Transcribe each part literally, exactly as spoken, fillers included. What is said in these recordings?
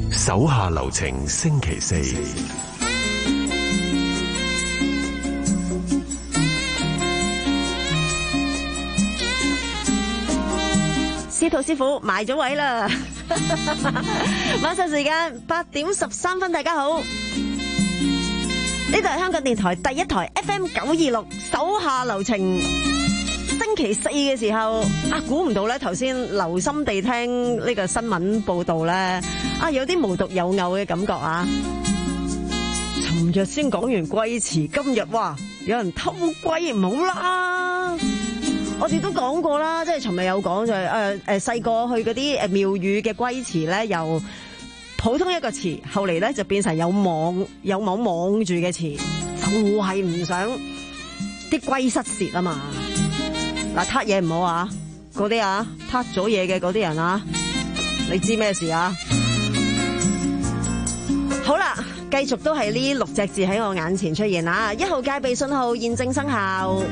手下留情，星期四。 司徒師傅埋咗位啦！晚上時間八點十三分，大家好，呢度係香港電台第一台 F M 九二六，手下留情。星期四嘅時候啊，估唔到咧，頭先留心地聽呢個新聞報道咧，啊有啲無獨有偶嘅感覺啊！尋日先講完龜池，今日哇有人偷龜，唔好啦！我哋都講過啦，即係尋日有講就係誒誒細個去嗰啲誒廟宇嘅龜池咧，由普通一個池，後嚟咧就變成有網有網網住嘅池，就係唔想啲龜失竊啊嘛！嗱，撻嘢唔好啊，嗰啲啊撻咗嘢嘅嗰啲人啊，你知咩事啊？好啦，繼續都係呢六隻字喺我眼前出現啊！一號戒備信號現正生效。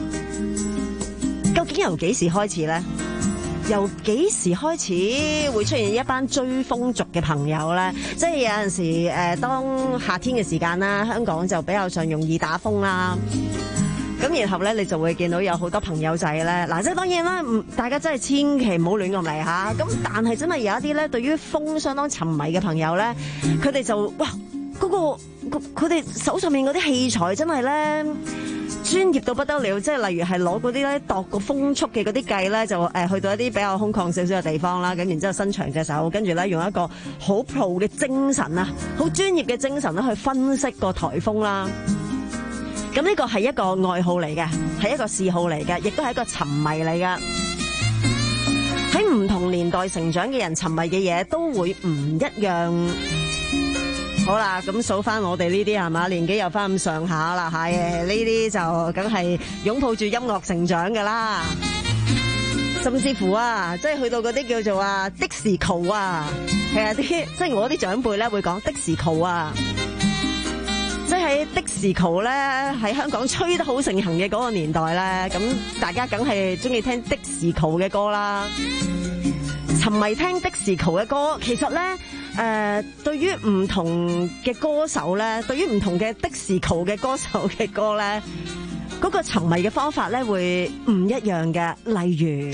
究竟由幾時開始咧？由幾時開始會出現一班追風族嘅朋友咧？即係有陣時誒、呃，當夏天嘅時間啦，香港就比較上容易打風啦。咁然後咧，你就會見到有好多朋友仔咧。嗱，即係當然啦，唔大家真係千祈唔好亂咁嚟吓。咁但係真係有一啲咧，對於風相當沉迷嘅朋友咧，佢哋就哇嗰、嗰個佢哋手上面嗰啲器材真係咧。專業到不得了，即係例如係攞嗰啲咧度個風速嘅嗰啲計咧，就誒去到一啲比較空曠少少嘅地方啦，咁然之後伸長隻手，跟住咧用一個好 pro 嘅精神啊，好專業嘅精神咧去分析個颱風啦。咁呢個係一個愛好嚟嘅，係一個嗜好嚟嘅，亦都係一個沉迷嚟嘅。喺唔同年代成長嘅人沉迷嘅嘢都會唔一樣。好啦，咁數翻我哋呢啲係嘛，年紀又翻咁上下啦，係呢啲就梗係擁抱住音樂成長噶啦，甚至乎啊，即係去到嗰啲叫做啊的士球啊，係啊啲即係我啲長輩咧會講的士球啊，即係喺的士球咧喺香港吹得好盛行嘅嗰個年代咧，咁大家梗係中意聽的士球嘅歌啦，沉迷聽的士球嘅歌，其實咧。誒、呃，對於唔同嘅歌手咧，對於唔同嘅的士球嘅歌手嘅歌咧，嗰、那個沉迷嘅方法咧會唔一樣嘅。例如，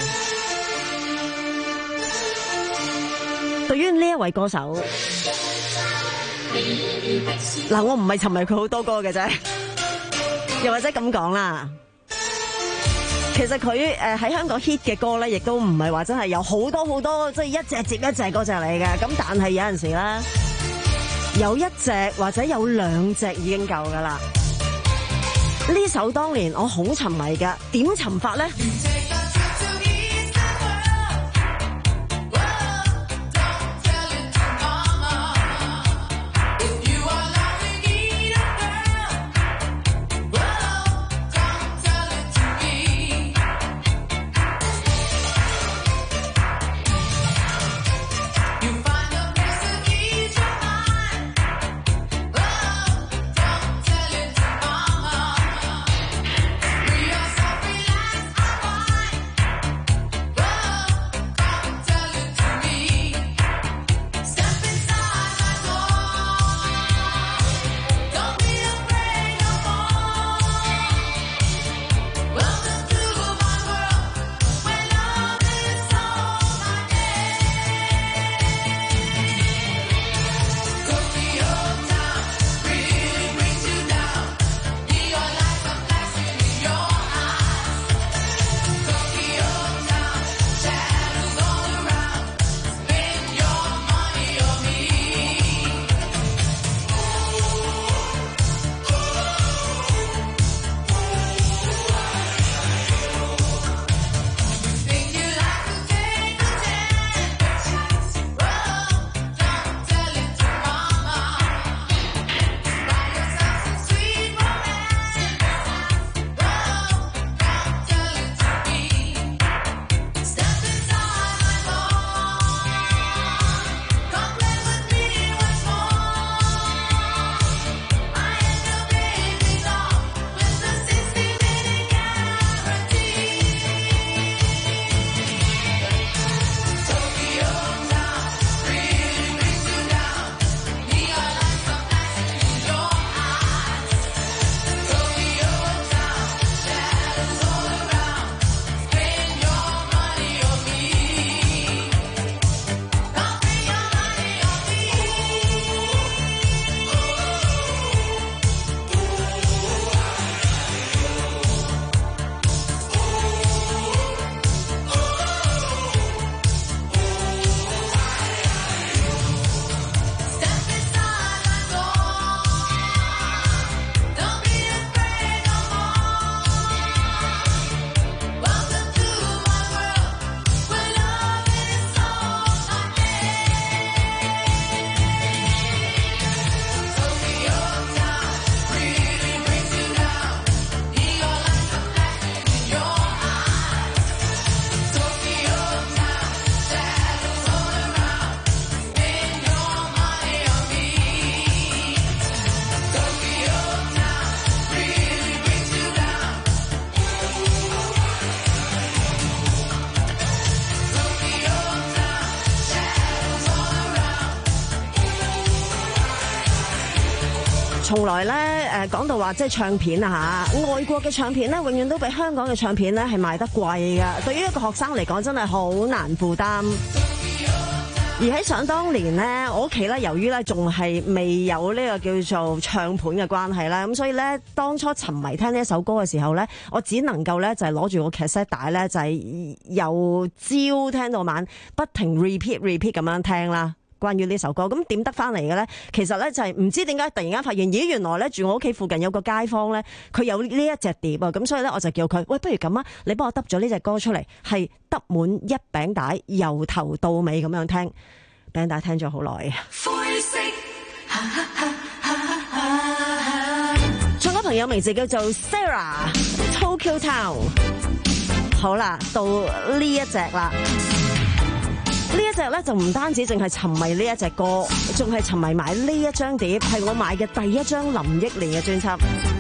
對於呢一位歌手，嗱，我唔係沉迷佢好多歌嘅啫，又或者咁講啦。其實佢誒喺香港 hit 嘅歌咧，亦都唔係話真係有好多好多，即係一隻接一隻嗰隻嚟嘅。咁但係有陣時咧，有一隻或者有兩隻已經夠噶啦。呢首當年我好沉迷噶，點沉法咧？ 從來咧誒講到話即係唱片啊嚇，外國嘅唱片咧永遠都比香港嘅唱片咧係賣得貴㗎。對於一個學生嚟講，真係好難負擔。而喺想當年咧，我屋企咧由於咧仲係未有呢個叫做唱盤嘅關係啦，咁所以咧當初沉迷聽呢一首歌嘅時候咧，我只能夠咧就係攞住個 cassette 帶咧，就係由朝聽到晚，不停 repeat repeat 咁樣聽啦。關於呢首歌，咁點得翻嚟嘅咧？其實咧就係唔知點解突然間發現，咦原來咧住我屋企附近有個街坊咧，佢有呢一隻碟啊，咁所以咧我就叫佢，喂，不如咁啊，你幫我揼咗呢隻歌出嚟，係揼滿一餅帶，由頭到尾咁樣聽，餅帶聽咗好耐啊！灰色，仲有朋友名字叫做 Sarah，Tokyo Town。好啦，到呢一隻啦。呢一隻咧就唔單止淨係沉迷呢一隻歌，仲係沉迷埋呢一張碟，係我買嘅第一張林憶蓮嘅專輯。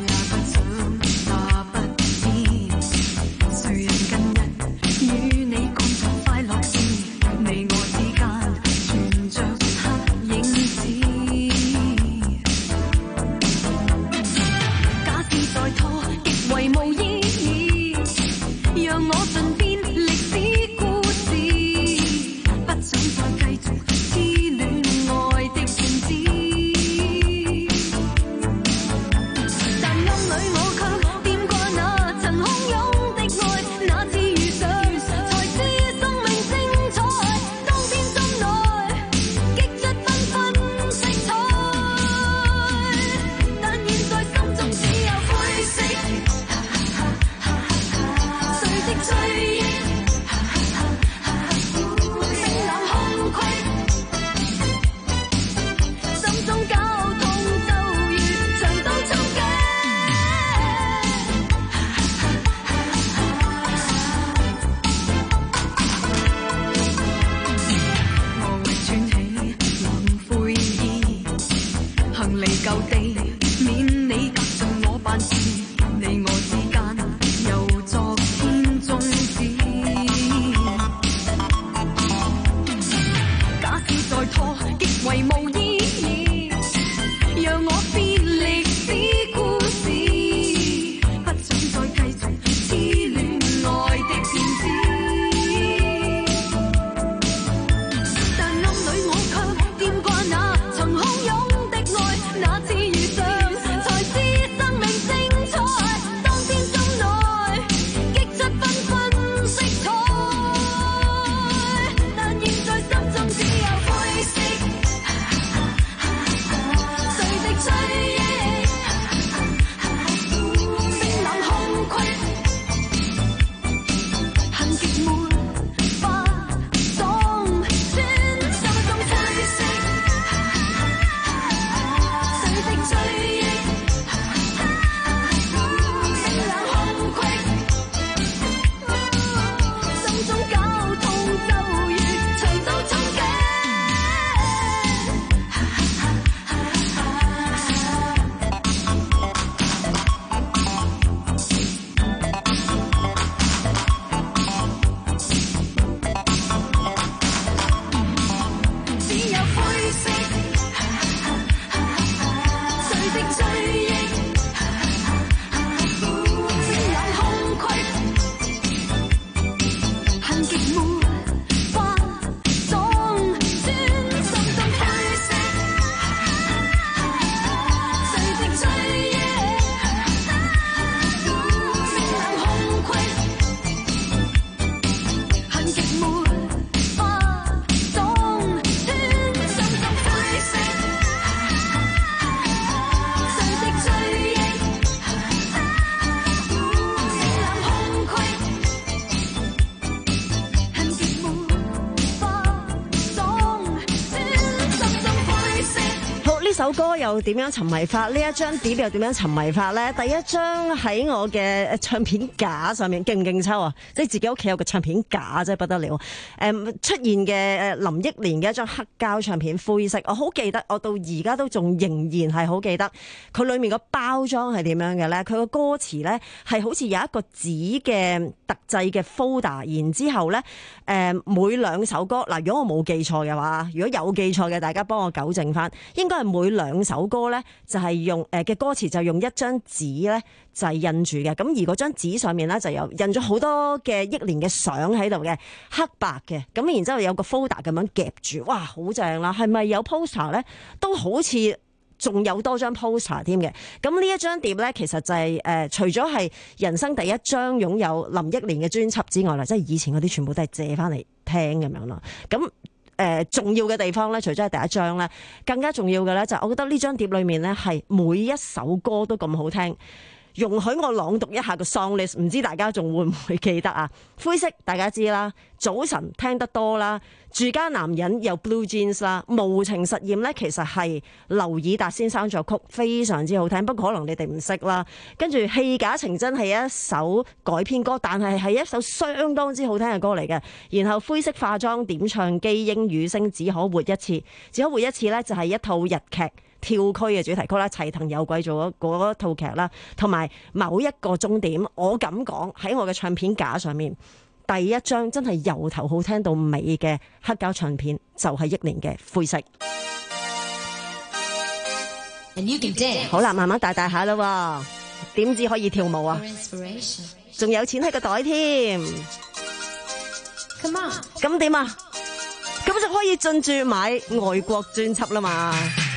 呢首歌又點樣沉迷法？呢一張碟又點樣沉迷法咧？第一張喺我嘅唱片架上面，勁唔勁抽啊？即係自己屋企有個唱片架，真係不得了。誒，出現嘅誒林憶蓮嘅一張黑膠唱片，灰色，我好記得，我到而家都仲仍然係好記得佢裏面個包裝係點樣嘅咧？佢個歌詞咧係好似有一個紙嘅特製嘅 folder， 然之後咧誒每兩首歌嗱，如果我冇記錯嘅話，如果有記錯嘅，大家幫我糾正翻，應該係每每兩首歌咧就係用誒嘅歌詞就用一張紙咧就係印住嘅，咁而嗰張紙上面咧就有印咗好多嘅憶蓮嘅相喺度嘅，黑白嘅，咁然之後有個 folder 咁樣夾住，哇，好正啦！係咪有 poster 咧？都好似仲有多張 poster 添嘅。咁呢一張碟咧，其實就係、是、誒、呃，除咗係人生第一張擁有林憶蓮嘅專輯之外啦，即係以前嗰啲全部都係借翻嚟聽咁樣咯。咁誒、呃、重要嘅地方咧，除咗係第一張咧，更加重要嘅咧就係我覺得呢張碟裏面咧係每一首歌都咁好聽。容許我朗讀一下個 song list， 唔知大家仲會唔會記得啊？灰色大家知啦，早晨聽得多啦，住家男人有 Blue Jeans 啦，無情實驗咧其實係劉以達先生作曲，非常之好聽，不過可能你哋唔識啦。跟住戲假情真係一首改編歌，但係係一首相當之好聽嘅歌嚟嘅。然後灰色化妝點唱機英語聲只可活一次，只可活一次咧就係一套日劇跳區嘅主題曲啦，齊藤有貴做嗰嗰套劇啦，同埋某一個終點，我敢講喺我嘅唱片架上面，第一張真係由頭好聽到尾嘅黑膠唱片就係憶蓮嘅灰色。好啦，慢慢大大下啦，點知可以跳舞啊？仲有錢喺個袋添。Come on，咁點啊？咁就可以進駐買外國專輯啦嘛。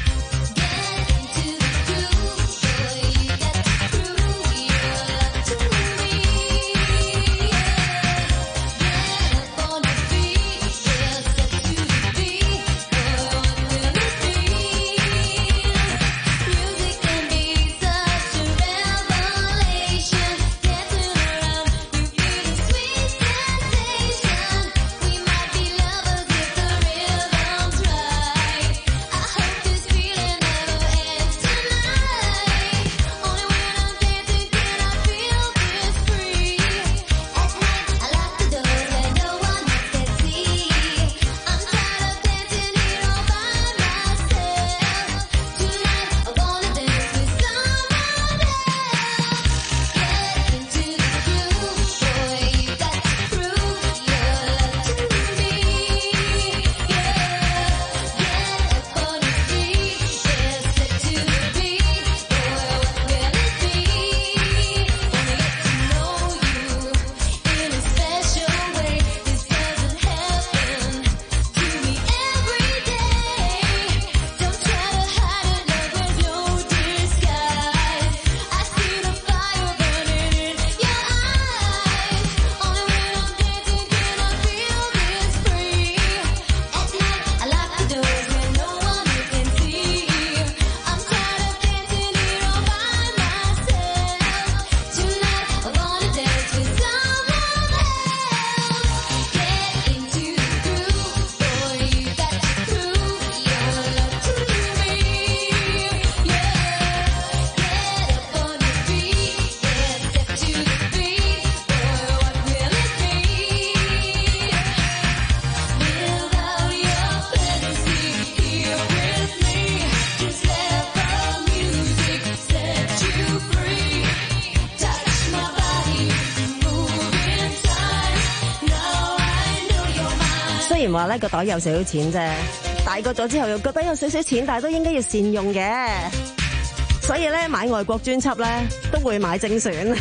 雖然話咧個袋有少少錢啫，大個咗之後又覺得有少少錢，但係都應該要善用嘅。所以咧買外國專輯咧都會買精選。呢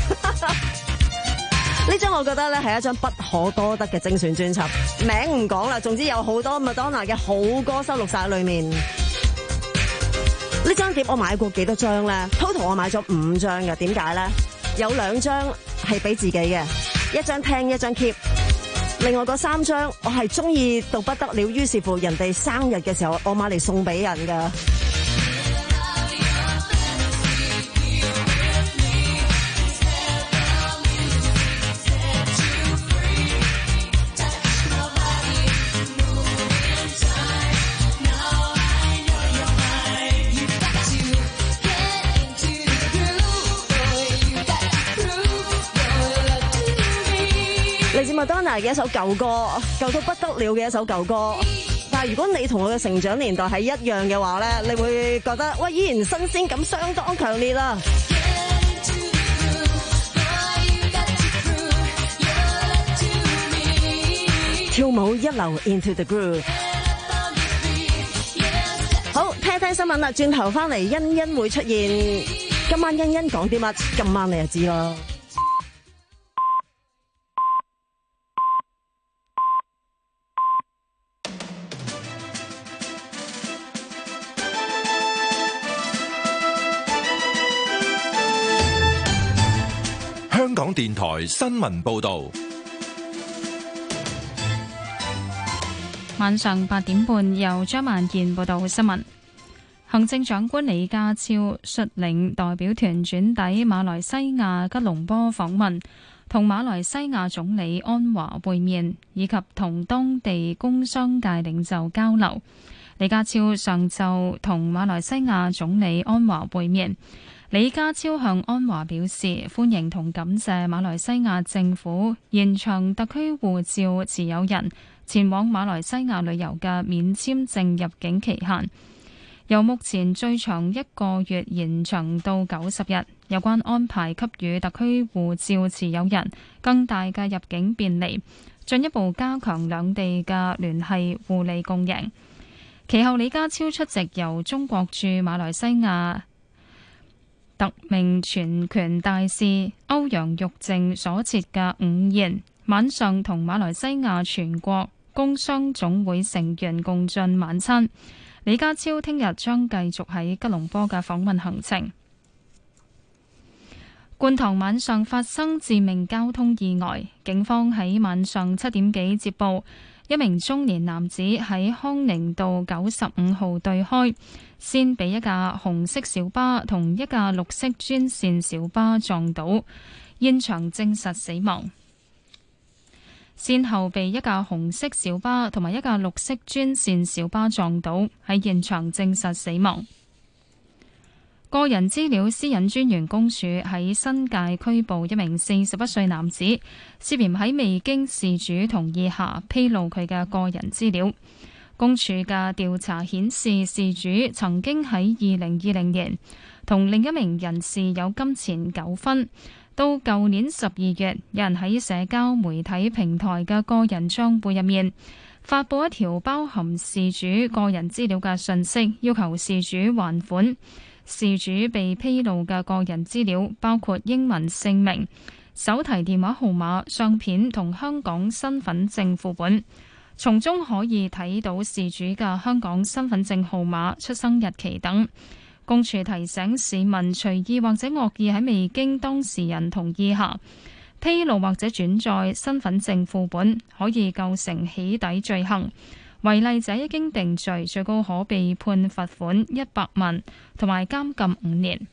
張我覺得咧係一張不可多得嘅精選專輯，名唔講啦，總之有好多 Madonna 嘅好歌收錄晒喺裏面。呢張碟我買過幾多張咧 ？Total 我買咗五張嘅，點解咧？有兩張係俾自己嘅，一張聽一張 keep。另外嗰三張我係中意到不得了，於是乎人哋生日嘅時候我買嚟送俾人噶。麥當娜嘅一首舊歌，舊到不得了嘅一首舊歌。但係如果你同我嘅成長年代係一樣嘅話咧，你會覺得喂，依然新鮮感相當強烈啦。跳舞一流 into the groove。好，聽聽聽新聞啦，轉頭翻嚟欣欣會出現。今晚欣欣講啲乜？今晚你就知咯。 香港電台新聞報道， 晚上八點半由張萬健報道新聞。行政長官李家超率領代表團轉抵馬來西亞吉隆坡訪問，同馬來西亞總理安華會面，以及同當地工商界領袖交流。李家超上晝同馬來西亞總理安華會面。李家超向安華表示歡迎同感謝馬來西亞政府延長特區護照持有人前往馬來西亞旅遊嘅免簽證入境期限，由目前最長一個月延長到九十日。有關安排給予特區護照持有人更大嘅入境便利，進一步加強兩地嘅聯繫互利共贏。其後李家超出席由中國駐馬來西亞特命全權大使歐陽玉靖所設嘅午宴，晚上同馬來西亞全國工商總會成員共進晚餐。李家超聽日將繼續喺吉隆坡嘅訪問行程。觀塘晚上發生致命交通意外，警方喺晚上七點幾接報，一名中年男子喺康寧道九十五號對開，先被一架紅色小巴同一架綠色專線小巴撞倒，現場證實死亡。先後被一架紅色小巴同埋一架綠色專線小巴撞倒，喺現場證實死亡。個人資料私隱專員公署喺新界拘捕一名四十一歲男子，涉嫌喺未經事主同意下披露佢嘅個人資料。公署嘅調查顯示，事主曾經喺二零二零年同另一名人士有金錢糾紛。到舊年十二月，有人喺社交媒體平台嘅個人帳戶入面發佈一條包含事主個人資料嘅訊息，要求事主還款。事主被披露嘅個人資料包括英文姓名、手提電話號碼、相片同香港身份證副本，從中可以睇到事主嘅香港身份證號碼、出生日期等。公署提醒市民隨意或者惡意喺未經當事人同意下披露或者轉載身份證副本，可以構成起底罪行。違例者一經定罪，最高可被判罰款一百萬同埋監禁五年。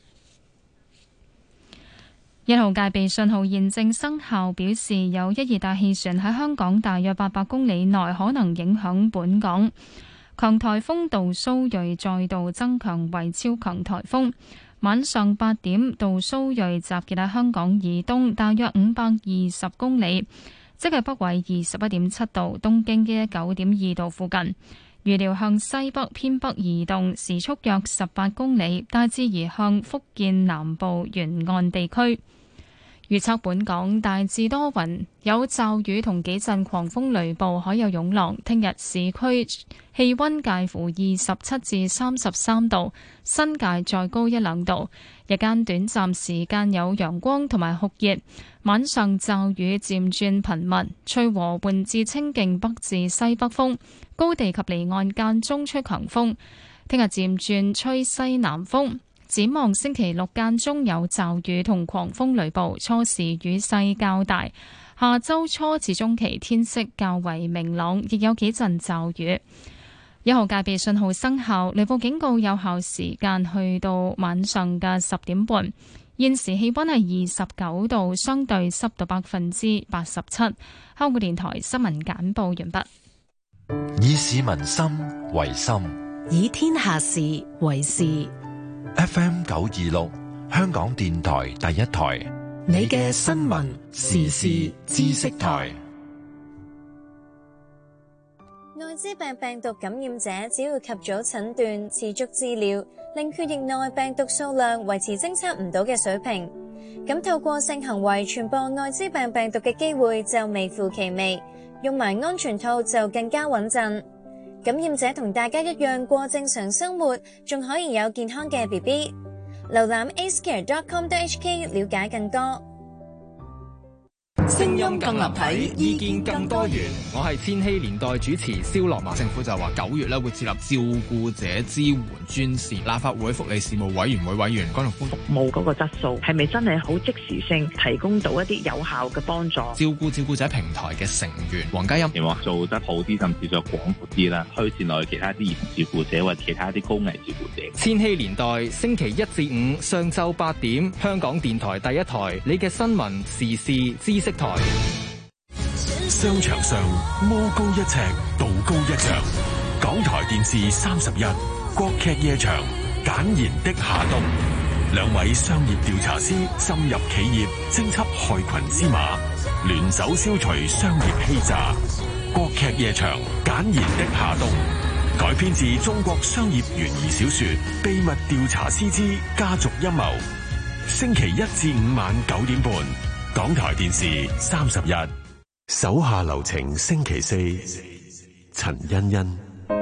一號戒備信號現正生效，表示有一熱帶氣旋喺香港大約八百公里內可能影響本港。強颱風杜蘇芮再度增強為超強颱風。晚上八點，杜蘇芮集結喺香港以東大約五百二十公里，即係北緯二十一點七度、東經嘅九點二度附近。預料向西北偏北移動，時速約十八公里，大致移向福建南部沿岸地區。預測本港大致多雲，有驟雨同幾陣狂風雷暴，海有湧浪。聽日市區氣溫介乎二十七至三十三度，新界再高一兩度。日間短暫時間有陽光同埋酷熱，晚上驟雨漸轉頻密，吹和緩至清勁北至西北風，高地及離岸間中吹強風。聽日漸轉吹西南風。展望星期六間中有驟雨同狂風雷暴，初時雨勢較大。下周初至中期天色較為明朗，亦有幾陣驟雨。一號戒備信號生效，雷暴警告有效時間去到晚上嘅十點半。現時氣溫係二十九度，相對濕度百分之八十七。香港電台新聞簡報完畢。 以市民心為心， 以天下事為事。 F M 九二六，香港電台第一台， 你嘅新聞時事知識台。 艾滋病病毒感染者只要及早診斷、持續治療，令血液內病毒數量維持偵測唔到嘅水平，咁透過性行為傳播艾滋病病毒嘅機會就微乎其微，用埋安全套就更加穩陣。 感染者同大家一樣過正常生活，仲可以有健康嘅 B B。瀏覽 a c e care dot com dot h k 了解更多。 聲音更立體，意見更多元。 我係千禧年代主持蕭樂文。政府就話九月咧會設立照顧者支援專線。立法會福利事務委員會委員江玉歡， 服務嗰個質素係咪真係好即時性提供到一啲有效嘅幫助？ 照顧照顧者平台嘅成員黃嘉欣， 希望做得好啲，甚至再廣闊啲啦，推薦落去其他啲兒童照顧者或者其他啲高危照顧者。 千禧年代星期一至五上晝八點，香港電台第一台，你嘅新聞時事知識台。 商場上魔高一尺，道高一丈。港台電視三十一，國劇夜場，簡言的夏冬。兩位商業調查師深入企業，偵緝害群之馬，聯手消除商業欺詐。國劇夜場，簡言的夏冬，改編自中國商業懸疑小說《秘密調查師之家族陰謀》。星期一至五晚九點半，港台電視三十一。手下留情，星期四，陳欣欣。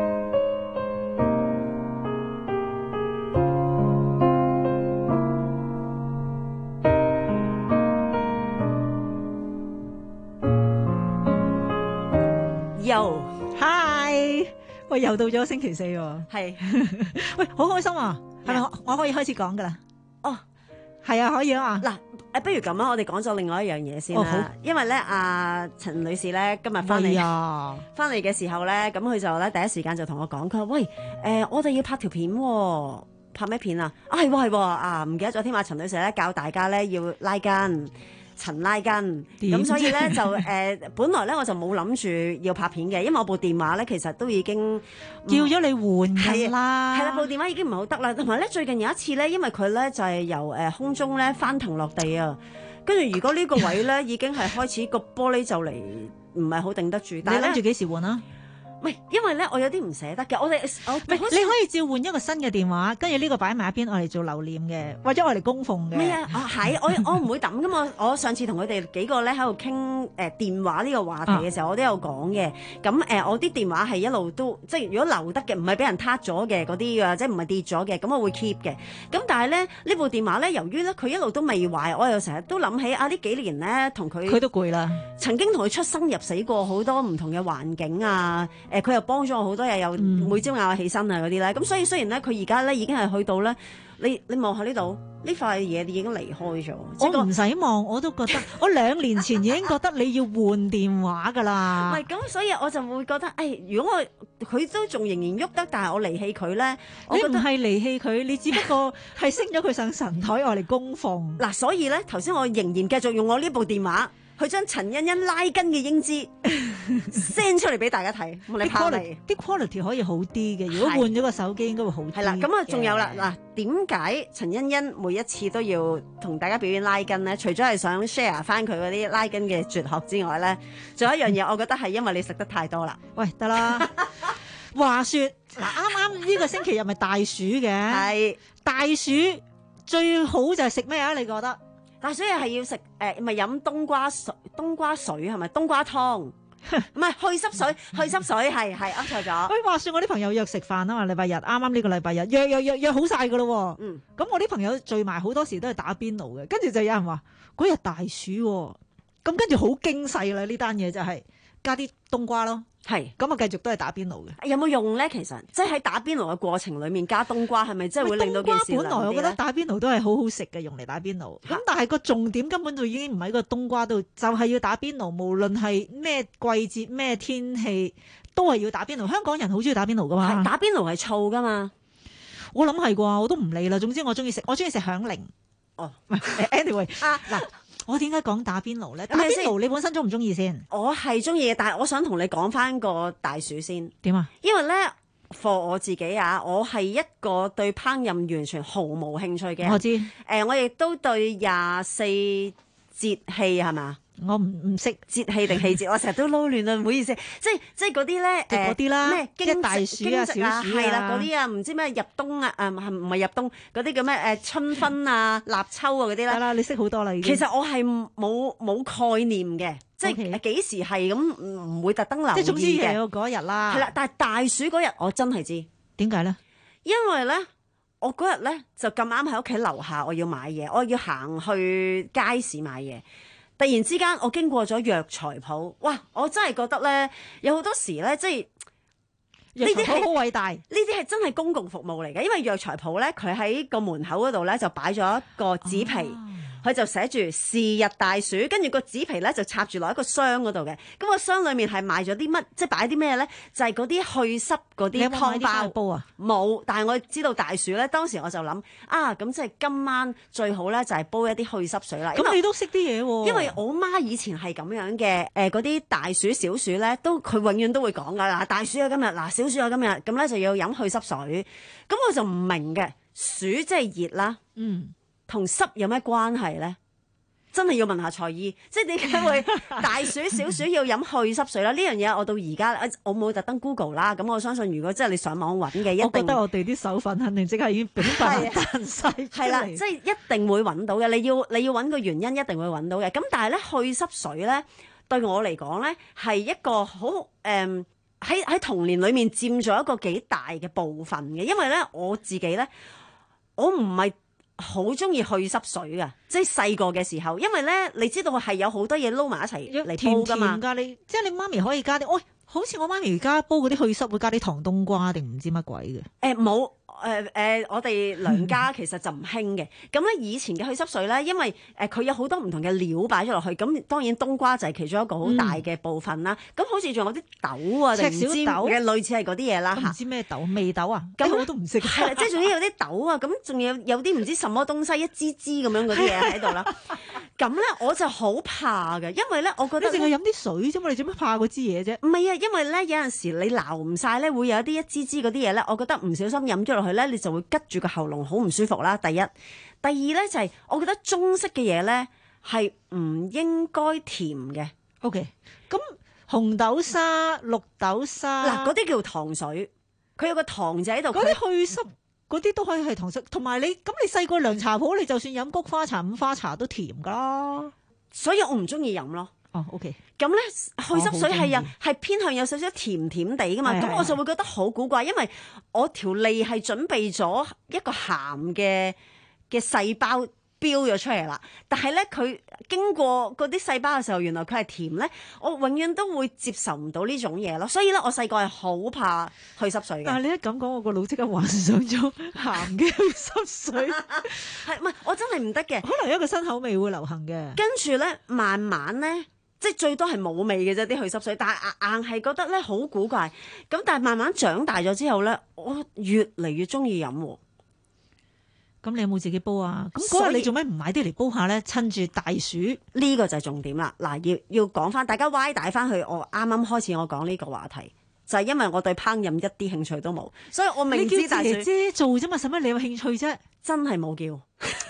又 Hi， 喂，又到咗星期四喎， 係， 喂，好開心啊，係咪？我可以開始講噶啦？ 哦， 係啊，可以啊嘛。 嗱。誒，不如咁啊！我哋講咗另外一樣嘢先啦。哦、因為咧，阿陳女士咧今日翻嚟，翻嚟嘅時候咧，咁佢就咧第一時間就同我講，佢話：喂，誒、呃，我哋要拍條片、喎，拍咩片啊？啊，係喎係喎啊！唔記得咗添啊！陳女士咧教大家咧要拉筋。陳拉筋，咁所以咧就誒、呃，本來咧我就冇諗住要拍片嘅，因為我部電話咧其實都已經叫咗你換㗎啦， 係啦，部電話已經唔係好得啦。同埋咧最近有一次咧，因為佢咧就係、是、由誒、呃、空中咧翻騰落地啊，跟住如果呢個位咧已經係開始個玻璃就嚟唔係好頂得住，但係你諗住幾時換啊？ 唔係，因為咧我有啲唔捨得嘅，我哋我唔係你可以照換一個新嘅電話，跟住呢個擺埋一邊，我嚟做留念嘅，或者我嚟供奉嘅。 咩啊？啊係，我我唔會抌噶嘛。我上次同佢哋幾個咧喺度傾誒電話呢個話題嘅時候，啊、我都有講嘅。咁誒、呃，我啲電話係一路都即係如果留得嘅，唔係俾人撻咗嘅嗰啲啊，即係唔係跌咗嘅，咁我會 keep 嘅。咁但係咧呢部電話咧，由於咧佢一路都未壞，我又成日都諗起啊呢幾年咧同佢佢都攰啦， 曾經同佢出生入死過好多唔同嘅環境啊。誒、呃，佢又幫咗我好多嘢，又每朝嗌我起身啊嗰啲咧。咁、嗯、所以雖然咧佢而家咧已經係去到咧，你你望下呢度呢塊嘢已經離開咗。 我唔使望我都覺得，我兩年前已經覺得你要換電話㗎啦。 唔係咁，所以我就會覺得，誒、哎，如果我佢都仲仍然喐得，但係我離棄佢咧，我覺得你唔係離棄佢，你只不過係升咗佢上神台，我嚟供奉。 嗱，所以咧頭先我仍然繼續用我呢部電話。佢將陳欣欣拉筋嘅英姿 send 出嚟俾大家睇，我哋拋嚟啲 quality 可以好啲嘅。如果換咗個手機，應該會好啲。 係啦，咁啊，仲有啦，嗱，點解陳欣欣每一次都要同大家表演拉筋咧？除咗係想 share 翻佢嗰啲拉筋嘅絕學之外咧，仲有一樣嘢，我覺得係因為你食得太多啦。 喂，得啦。話說嗱，啱啱呢個星期日咪大暑嘅，係大暑最好就係食咩啊？你覺得？ 但所以係要食誒，咪、呃、飲冬瓜水，冬瓜水係咪？冬瓜湯唔係去濕水，去濕水係係噏錯咗。 喂，話說我啲朋友約食飯啊嘛，禮拜日啱啱呢個禮拜日約約約約好晒噶咯。嗯，咁我啲朋友聚埋好多時都係打邊爐嘅，跟住就有人話嗰日大暑，咁跟住好驚細啦，呢單嘢就係、是、加啲冬瓜咯。係，咁啊繼續都係打邊爐嘅。有冇用咧？其實即係喺打邊爐嘅過程裡面加冬瓜，係咪真係會令到件事涼啲咧？冬瓜本來我覺得打邊爐都係好好食嘅，用嚟打邊爐。咁但係個重點根本就已經唔喺個冬瓜度，就係、是、要打邊爐。無論係咩季節、咩天氣，都係要打邊爐。香港人好中意打邊爐噶嘛？打邊爐係燥噶嘛？我諗係啩，我都唔理啦。總之我中意食，我中意食響鈴。哦，anyway 啊嗱。我點解講打邊爐咧？打邊爐你本身中唔中意先？我係中意嘅，但係我想同你講翻個大暑先。點啊？因為咧，for 我自己啊，我係一個對烹飪完全毫無興趣嘅。我知。誒、呃，我亦都對廿四節氣係嘛？我唔唔識節氣定氣節，我成日都撈亂啦，唔好意思。即係即係嗰啲咧，誒嗰啲啦，咩經大暑啊、小暑啊，係啦嗰啲啊，唔知咩入冬啊，誒係唔係入冬嗰啲叫咩誒春分啊、立秋啊嗰啲啦。得啦，你識好多啦已經。其實我係冇冇概念嘅。 即係幾時係咁唔會特登留意嘅。 即係總之係有嗰日啦。 係啦，但係大暑嗰日我真係知點解咧？ 因為咧，我嗰日咧就咁啱喺屋企樓下，我要買嘢，我要行去街市買嘢。突然之間，我經過咗藥材鋪，哇！我真係覺得咧，有好多時咧，即係呢啲係好偉大， 呢啲係真係公共服務嚟嘅。因為藥材鋪咧，佢喺個門口嗰度咧就擺咗一個紙皮。哦，佢就寫住是日大暑，跟住個紙皮咧就插住落一個箱嗰度嘅。咁個箱裡面係賣咗啲乜？即係擺啲咩咧？就係嗰啲去濕嗰啲湯包。 煲啊？ 冇，但係我知道大暑咧，當時我就諗啊，咁即係今晚最好咧就係煲一啲去濕水啦。 咁你都識啲嘢喎？因為我媽以前係咁樣嘅，誒嗰啲大暑小暑咧，都佢永遠都會講噶啦。大暑啊今日，嗱小暑啊今日，咁咧就要飲去濕水。咁我就唔明嘅，暑即係熱啦。嗯。同濕有咩關係咧？真係要問下蔡醫，即係點解會大暑小暑要飲去濕水啦？呢樣嘢我到而家我冇特登 Google 啦。咁我相信如果真係你上網揾嘅，一定我覺得我哋啲手粉肯定即係已經表白彈晒出嚟。 係啦，即係一定會揾到嘅。你要你要揾個原因，一定會揾到嘅。咁但係咧去濕水咧，對我嚟講咧係一個好誒喺喺童年裡面佔咗一個幾大嘅部分嘅，因為咧我自己咧我唔係好中意去濕水噶，即係細個嘅時候，因為咧，你知道係有好多嘢撈埋一齊嚟煲噶嘛。 甜甜㗎，你即係你媽咪可以加啲，喂、哎，好似我媽咪而家煲嗰啲去濕會加啲糖冬瓜定唔知乜鬼嘅。 誒冇誒誒，我哋娘家其實就唔興嘅。咁咧以前嘅去濕水咧，因為誒佢有好多唔同嘅料擺咗落去，咁當然冬瓜就係其中一個好大嘅部分啦。咁、嗯、好似仲有啲豆啊，定唔知嘅類似係嗰啲嘢啦嚇。唔知咩豆？味豆啊？咁、哎、我都唔識。 係啦，即係總之有啲豆啊，咁仲有有啲唔知什麼東西一支支咁樣嗰啲嘢喺度啦。咁咧我就好怕嘅，因為咧我覺得你淨係飲啲水啫嘛，你做咩怕嗰支嘢啫？ 唔係啊，因為咧有陣時你撈唔晒咧，會有一啲一支支嗰啲嘢咧，我覺得唔小心飲咗落去咧，你就會吉住個喉嚨，好唔舒服啦。第一，第二咧就係、是、我覺得中式嘅嘢咧係唔應該甜嘅。 OK，咁紅豆沙、綠豆沙嗱嗰啲叫糖水，佢有個糖仔喺度。 嗰啲去濕。嗰啲都可以係糖水，同埋你咁你細個涼茶鋪，你就算飲菊花茶、五花茶都甜噶啦， 所以我唔中意飲咯。 哦 ，OK， 咁咧去濕水係有係偏向有少少甜甜地噶嘛，咁我就會覺得好古怪，因為我條脷係準備咗一個鹹嘅嘅細胞飆咗出嚟啦，但係咧佢經過嗰啲細胞嘅時候，原來佢係甜咧，我永遠都會接受唔到呢種嘢咯，所以咧我細個係好怕去濕水嘅。 但係你一咁講，我個腦即刻幻想咗鹹嘅去濕水， 係唔係？我真係唔得嘅。 可能一個新口味會流行嘅。 跟住咧，慢慢咧，即係最多係冇味嘅啫，啲去濕水，但係硬硬係覺得咧好古怪。咁但係慢慢長大咗之後咧，我越嚟越中意飲喎。 咁你有冇自己煲啊？咁嗰日你做咩唔買啲嚟煲下咧？趁住大暑， 呢個就係重點啦。嗱，要要講翻，大家歪帶翻去我啱啱開始我講呢個話題，就係因為我對烹飪一啲興趣都冇，所以我明知大暑姐姐做啫嘛，使乜你有興趣啫？ 真係冇叫。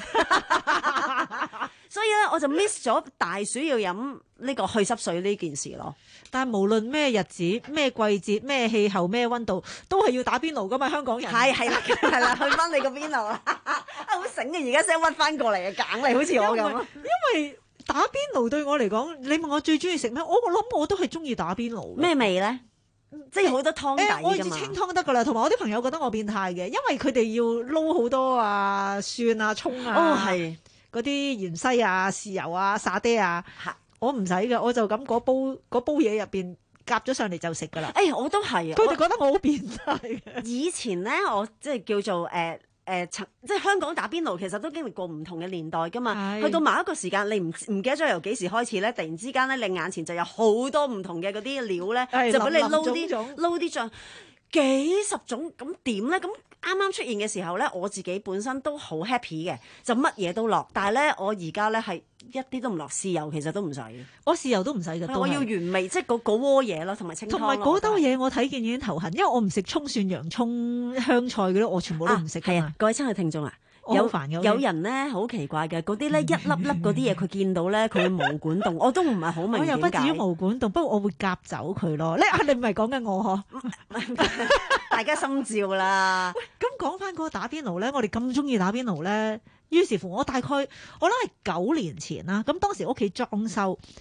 所以咧，我就 miss 咗大暑要飲呢個去濕水呢件事咯。 但係無論咩日子、咩季節、咩氣候、咩溫度，都係要打邊爐噶嘛，香港人。 係係啦，係啦，去翻你個邊爐啦。好醒嘅，而家先屈翻過嚟嘅，揀你好似我咁。 因為打邊爐對我嚟講，你問我最中意食咩？我我諗我都係中意打邊爐。 咩味咧？即係好多湯底㗎嘛。 我清湯得㗎啦，同埋我啲朋友覺得我變態嘅，因為佢哋要撈好多啊蒜啊葱啊。 哦，係。 嗰啲芫茜啊、豉油啊、沙爹啊，我唔使嘅，我就咁嗰煲嗰煲嘢入邊夾咗上嚟就食噶啦。 誒、欸，我都係， 佢哋覺得我好變態嘅。 以前咧，我即係叫做誒誒、呃呃，即係香港打邊爐，其實都經歷過唔同嘅年代噶嘛。去到某一個時間，你唔唔記得咗由幾時開始咧？突然之間咧，你眼前就有好多唔同嘅嗰啲料咧，就俾你撈啲撈啲醬，幾十種咁點咧？咁啱啱出現嘅時候咧，我自己本身都好 happy 嘅，就乜嘢都落。但係咧，我而家咧係一啲都唔落豉油，其實都唔使。 我豉油都唔使嘅， 我要原味，即係嗰嗰鍋嘢咯，同埋清湯。 同埋嗰兜嘢，我睇見已經頭痕，因為我唔食葱蒜洋葱香菜嘅咯，我全部都唔食。係啊， 各位親愛聽眾啊！有有人咧好奇怪嘅，嗰啲咧一粒粒嗰啲嘢，佢見到咧佢會毛管動，我都唔係好明點解。我又不至於毛管動，不過我會夾走佢咯。你啊，你唔係講緊我嗬？大家心照啦。 喂，咁講翻嗰個打邊爐咧，我哋咁中意打邊爐咧，於是乎我大概我諗係九年前啦。咁當時屋企裝修，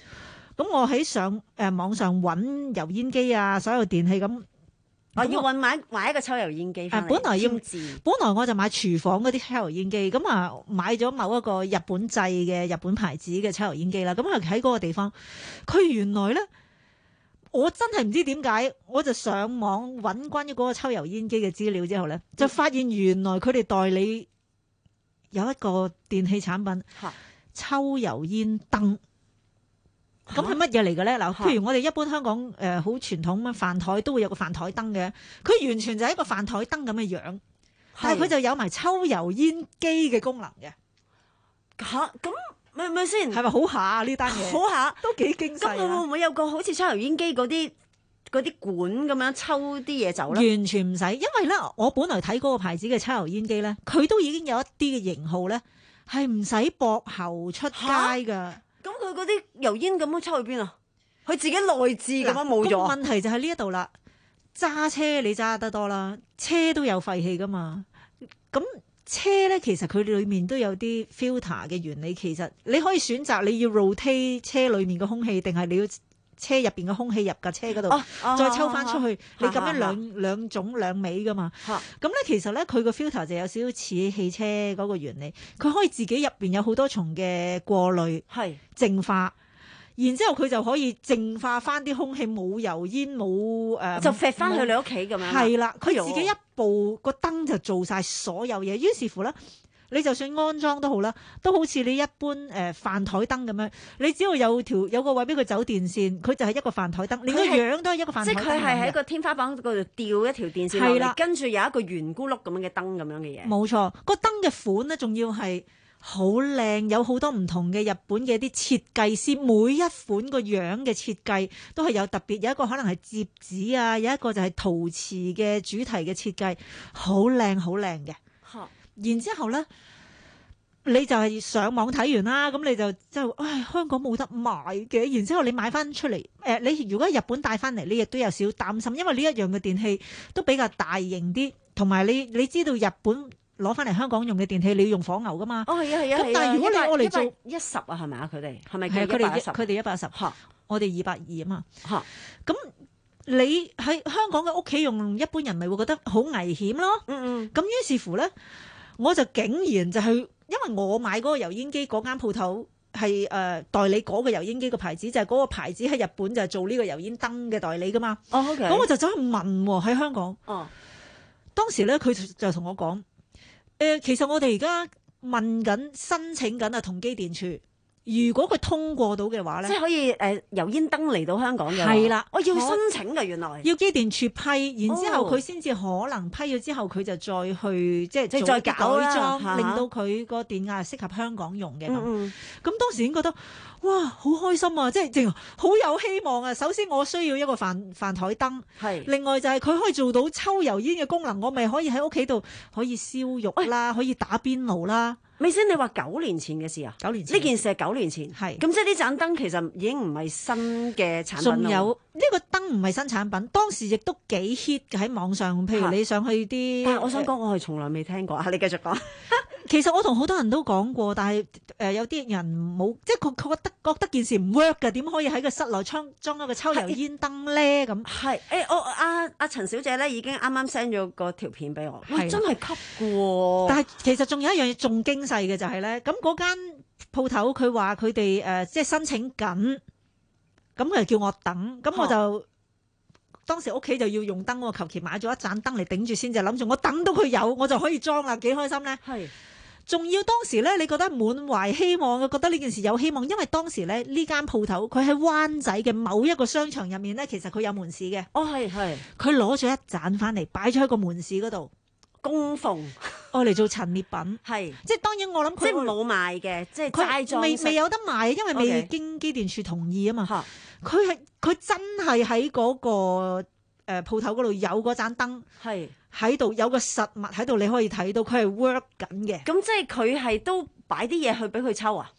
咁我喺上誒、呃、網上揾油煙機啊，所有電器咁。 我要揾買買一個抽油煙機翻嚟。 本來要添置本來我就買廚房嗰啲抽油煙機，咁啊買咗某一個日本製嘅日本牌子嘅抽油煙機啦。咁啊喺嗰個地方，佢原來咧，我真係唔知點解，我就上網揾關於嗰個抽油煙機嘅資料之後咧，就發現原來佢哋代理有一個電器產品， 嗯、 抽油煙燈。咁係乜嘢嚟嘅咧？嗱，譬如我哋一般香港誒好傳統咁飯台都會有個飯台燈嘅，佢完全就係一個飯台燈咁嘅樣，但係佢就有埋抽油煙機嘅功能嘅。 吓，咁咪咪先？ 係咪好下啊？呢單嘢好下， 都幾驚世啊！ 咁會唔會有個好似抽油煙機嗰啲嗰啲管咁樣抽啲嘢走咧？ 完全唔使，因為咧，我本來睇嗰個牌子嘅抽油煙機咧，佢都已經有一啲嘅型號咧，係唔使駁喉出街㗎。 咁佢嗰啲油煙咁樣抽去邊啊？佢自己內置咁樣冇咗。 咁問題就喺呢一度啦。揸車你揸得多啦，車都有廢氣噶嘛。咁車咧，其實佢裏面都有啲 filter 嘅原理。其實你可以選擇你要 rotate 車裏面嘅空氣，定係你要車入邊嘅空氣入架車嗰度， 啊啊、 再抽翻出去。 啊、 你咁樣兩、 啊、 兩種兩味噶嘛。咁咧、啊，其實咧佢個 filter 就有少少似汽車嗰個原理，佢可以自己入邊有好多重嘅過濾，係淨化。然之後佢就可以淨化翻啲空氣，冇油煙，冇誒，呃、 就揈翻去你屋企咁樣。 係啦，佢自己一部個燈就做晒所有嘢。於是乎咧，你就算安裝都好啦，都好似你一般誒、呃、飯台燈咁樣。你只要有條有個位俾佢走電線，佢就係一個飯台燈。你個樣都係一個飯台燈。即係佢係喺個天花板嗰度吊一條電線落嚟，跟住有一個圓咕碌咁樣嘅燈咁樣嘅嘢。冇錯，個燈嘅款咧，仲要係好靚，有好多唔同嘅日本嘅啲設計師，每一款個樣嘅設計都係有特別，有一個可能係摺紙啊，有一個就係陶瓷嘅主題嘅設計，好靚好靚嘅。然之後咧，你就係上網睇完啦，咁你就就唉香港冇得賣嘅。然之後你買翻出嚟，誒、呃、你如果喺日本帶翻嚟，你亦都有少少擔心，因為呢一樣嘅電器都比較大型啲，同埋你你知道日本攞翻嚟香港用嘅電器，你要用火牛噶嘛？哦，係啊，係啊。咁但係如果你我嚟做一十啊，係咪啊？佢哋係咪？係佢哋佢哋一百一十，我哋二百二啊嘛。嚇！咁你喺香港嘅屋企用，一般人咪會覺得好危險咯。嗯嗯。咁於是乎咧，我就竟然就係、是、因為我買嗰個油煙機嗰間鋪頭係誒代理嗰個油煙機個牌子，就係、是、嗰個牌子喺日本就係做呢個油煙燈嘅代理噶嘛。哦，OK。咁我就走去問喎喺香港。哦。當時咧，佢就同我講。誒、呃，其實我哋而家問緊、申請緊啊，同機電處，如果佢通過到嘅話咧，即係可以誒、呃、油煙燈嚟到香港嘅，係啦，我要申請㗎，原來要機電處批，然之後佢先至可能批咗之後，佢就再去即係即係再改裝，令到佢個電壓係適合香港用嘅咁。咁、嗯嗯、當時已經覺得哇，好開心啊！即係正好有希望啊！首先我需要一個飯飯台燈，係另外就係佢可以做到抽油煙嘅功能，我咪可以喺屋企度可以燒肉啦，可以打邊爐啦。美仙，你話九年前嘅事啊？九年前呢件事係九年前，係咁即係呢盞燈其實已經唔係新嘅產品。仲有呢、這個燈唔係新產品，當時亦都幾 hit 嘅喺網上。譬如你上去啲，但係我想講，我係從來未聽過。嚇，你繼續講。其實我同好多人都講過，但係誒、呃、有啲人冇，即係佢佢覺得覺得件事唔 work 嘅，點可以喺個室內裝裝一個抽油煙燈咧？咁係誒，我阿阿陳小姐咧已經啱啱 send 咗個條片俾我，喂，真係吸嘅喎。但係其實仲有一樣嘢仲驚世嘅就係、是、咧，咁嗰間鋪頭佢話佢哋誒即係申請緊，咁佢就叫我等，咁我就、哦、當時屋企就要用燈，我求其買咗一盞燈嚟頂住先，就諗住我等到佢有我就可以裝啦，幾開心咧！係。仲要當時咧，你覺得滿懷希望嘅，覺得呢件事有希望，因為當時咧呢間鋪頭佢喺灣仔嘅某一個商場入面咧，其實佢有門市嘅。哦，係係。佢攞咗一盞翻嚟，擺咗喺個門市嗰度供奉，愛嚟做陳列品。係，即係當然我諗佢即係冇賣嘅，即係齋裝飾，未未有得賣，因為未經機電處同意啊嘛。佢係佢真係喺嗰個誒鋪頭嗰度有嗰盞燈。係。喺度有個實物喺度，你可以睇到佢係 work 緊嘅。咁即係佢係都擺啲嘢去俾佢抽啊？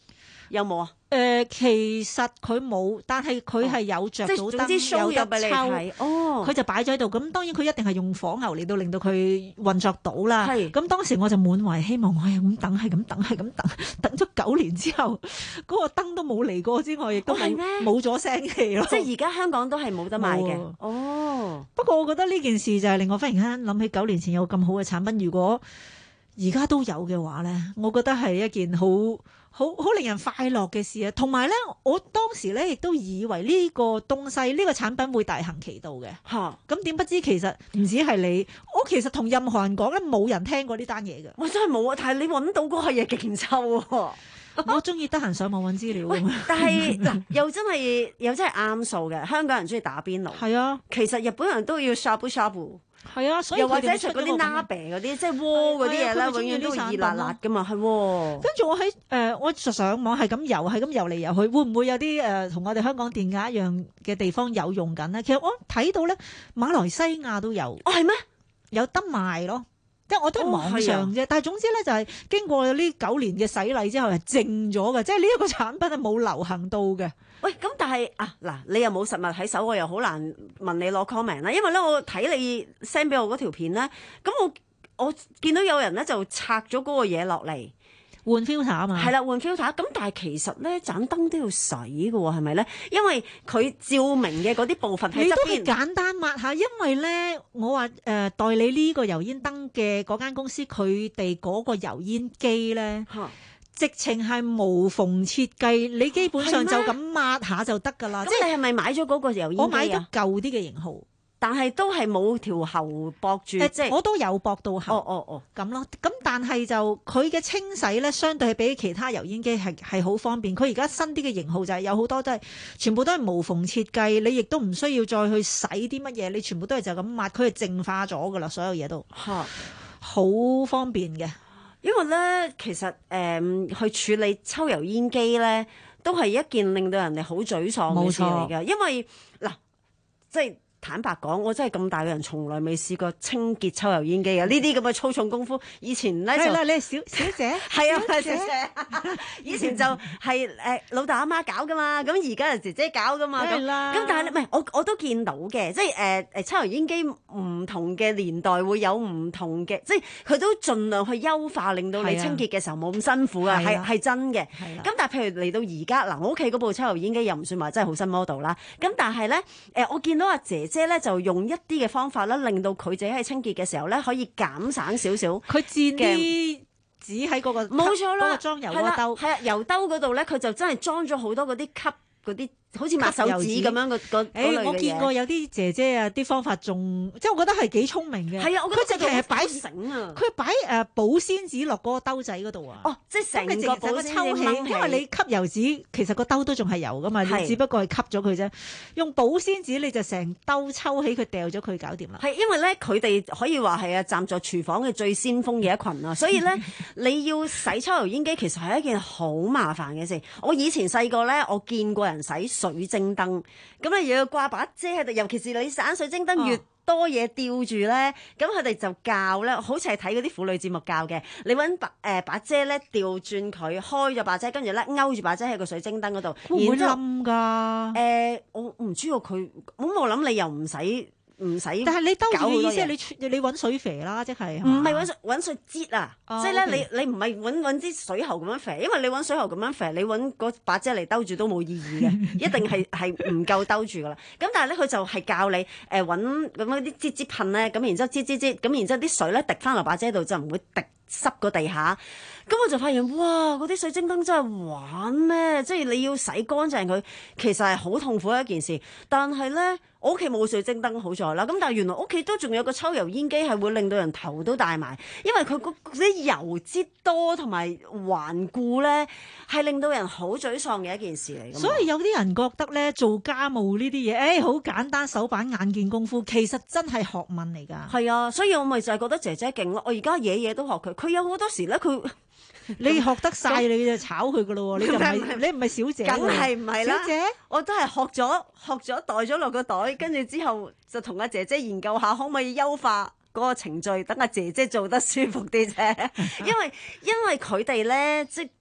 有冇啊？ 誒、呃，其實佢冇，但係佢係有着到燈， 哦、總之 show 有得俾你睇。哦， 佢就擺咗喺度。咁當然佢一定係用火牛嚟到令到佢運作到啦。 係。 咁當時我就滿懷希望，我係咁等，係咁等，係咁等，等咗九年之後，嗰、那個燈都冇嚟過之外，亦都冇冇咗聲氣咯。 即係而家香港都係冇得賣嘅。 哦。 哦。 不過我覺得呢件事就係令我忽然間諗起九年前有咁好嘅產品，如果而家都有嘅話咧，我覺得係一件好好好令人快樂嘅事啊！同埋咧，我當時咧亦都以為呢個東西呢、呢個產品會大行其道嘅。嚇哈！咁點不知其實唔止係你，我其實同任何人講咧，冇人聽過呢單嘢嘅。 我真係冇啊！但係你揾到嗰個嘢勁臭喎。 我中意得閒上網揾資料。 喂，但係嗱，又真係又真係啱數嘅。香港人中意打邊爐。係啊，其實日本人都要 shabu shabu。 係啊，所以又或者食嗰啲拿餅嗰啲，即係鍋嗰啲嘢咧，永遠都熱辣辣噶嘛，係喎。跟住我喺誒、呃，我就上網係咁遊，係咁遊嚟遊去，會唔會有啲誒同我哋香港電價一樣嘅地方有用緊咧？其實我睇到咧，馬來西亞都有。 哦，係咩？ 有得賣咯。即係我都係網上啫， 哦啊、 但係總之咧就係經過呢九年嘅洗禮之後係靜咗嘅，即係呢一個產品係冇流行到嘅。 喂，咁但係啊嗱，你又冇實物喺手，我又好難問你攞 comment 啦，因為咧我睇你 send 俾我嗰條片咧，咁我我見到有人咧就拆咗嗰個嘢落嚟。 換 filter 啊嘛， 係啦，換 filter。咁但係其實咧，盞燈都要洗嘅喎，係咪咧？因為佢照明嘅嗰啲部分喺側邊。 你都係簡單抹下，因為咧，我話誒、呃、代理呢個油煙燈嘅嗰間公司，佢哋嗰個油煙機咧，哈直情係無縫設計，你基本上就咁抹下就得㗎啦。即係你係咪買咗嗰個油煙機啊？ 我買咗舊啲嘅型號。 但係都係冇條喉駁住， 呃、 即係我都有駁到喉。 哦哦哦， 咁咯。咁但係就佢嘅清洗咧，相對係比其他油煙機係係好方便。佢而家新啲嘅型號就係有好多都係全部都係無縫設計，你亦都唔需要再去洗啲乜嘢，你全部都係就咁抹，佢係淨化咗噶啦，所有嘢都嚇好方便嘅。 因為咧，其實誒、呃、去處理抽油煙機咧，都係一件令到人哋好沮喪嘅事嚟嘅。因為嗱，即係。坦白講，我真係咁大嘅人，從來未試過清潔抽油煙機嘅。呢啲咁嘅粗重功夫，以前咧就係啦，你係小小姐， 係啊，小姐。以前就係誒老豆阿媽搞噶嘛，咁而家係姐姐搞噶嘛。咁咁但係唔係我我都見到嘅，即係誒誒抽油煙機唔同嘅年代會有唔同嘅，即係佢都盡量去優化，令到你清潔嘅時候冇咁辛苦啊，係係真嘅。咁但係譬如嚟到而家嗱，我屋企嗰部抽油煙機又唔算話真係好新 model 啦。咁但係咧誒，我見到阿姐姐咧就用一啲嘅方法咧，令到佢自己喺清潔嘅時候咧，可以減省少少。 佢墊啲紙喺嗰個冇錯啦， 嗰個裝油嗰兜， 係啊，油兜嗰度咧，佢就真係裝咗好多嗰啲吸嗰啲。好似抹手指咁樣個個嗰類嘅嘢。 我見過有啲姐姐啊，啲方法仲即係我覺得係幾聰明嘅。 係啊，我覺得佢直情係擺繩啊， 佢擺誒保鮮紙落嗰個兜仔嗰度啊。 哦，即係成個保鮮抽起，因為你吸油紙其實個兜都仲係油噶嘛，你只不過係吸咗佢啫。用保鮮紙你就成兜抽起佢，掉咗佢，搞掂啦。 係因為咧，佢哋可以話係啊，站在廚房嘅最先鋒嘅一群啊，所以咧，你要洗抽油煙機其實係一件好麻煩嘅事。我以前細個咧，我見過人洗水晶燈。咁你又要掛把遮喺度，尤其是你散水晶燈越多嘢吊住咧，咁佢哋就教咧，好似係睇嗰啲婦女節目教嘅。你揾把誒把遮咧調轉佢，開咗把遮，跟住咧勾住把遮喺個水晶燈嗰度， 會唔會冧㗎？ 誒，我唔知道佢，咁我諗你又唔使。唔使， 但係你兜住嘅意思係你你揾水肥啦，即係唔係揾水揾水擠啊？即係咧，你你唔係揾揾啲水喉咁樣肥，因為你揾水喉咁樣肥，你揾嗰把遮嚟兜住都冇意義嘅，一定係係唔夠兜住噶啦。咁但係咧，佢就係教你誒揾咁樣啲擠擠噴咧，咁然之後擠擠擠，咁然之後啲水咧滴翻落把遮度就唔會滴濕個地下。咁我就發現哇，嗰啲水晶燈真係玩咩？即係你要洗乾淨佢，其實係好痛苦嘅一件事。但係咧。我屋企冇水晶燈好在啦，咁但係原來屋企都仲有個抽油煙機係會令到人頭都大埋，因為佢嗰啲油脂多同埋頑固咧，係令到人好沮喪嘅一件事嚟。 所以有啲人覺得咧，做家務呢啲嘢，誒、欸、好簡單，手板眼見功夫，其實真係學問嚟㗎。 係啊，所以我咪就係覺得姐姐勁咯。我而家嘢嘢都學佢，佢有好多時咧佢。 你學得晒你就炒佢噶咯喎，你就唔係你唔係小姐， 梗係唔係啦？ 小姐， 我都係學咗學咗袋咗落個袋，跟住之後就同阿姐姐研究下可唔可以優化嗰個程序，等阿姐姐做得舒服啲啫。因為因為佢哋咧，即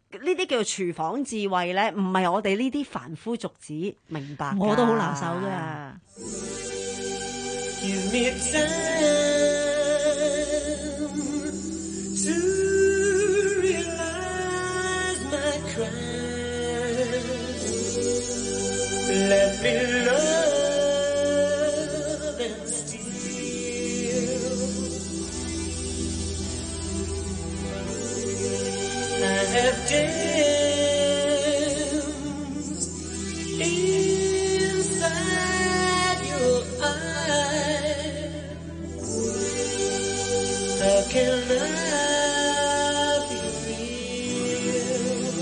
呢啲叫做廚房智慧咧，唔係我哋呢啲凡夫俗子明白。 我都好拿手㗎。 Give me time to realize my crime. Let me love and steal. I have danced inside your eyes. How can I be real?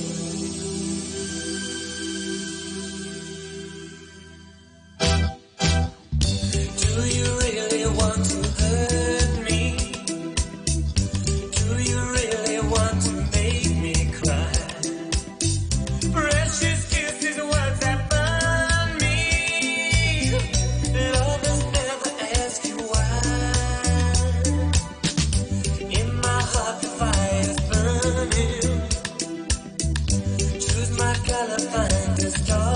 Do you really want to hurt me? Do you really want to make me cry? Precious kisses, words that burn me. Lovers never ask you why. In my heart the fire's burning. Choose my color, find a star.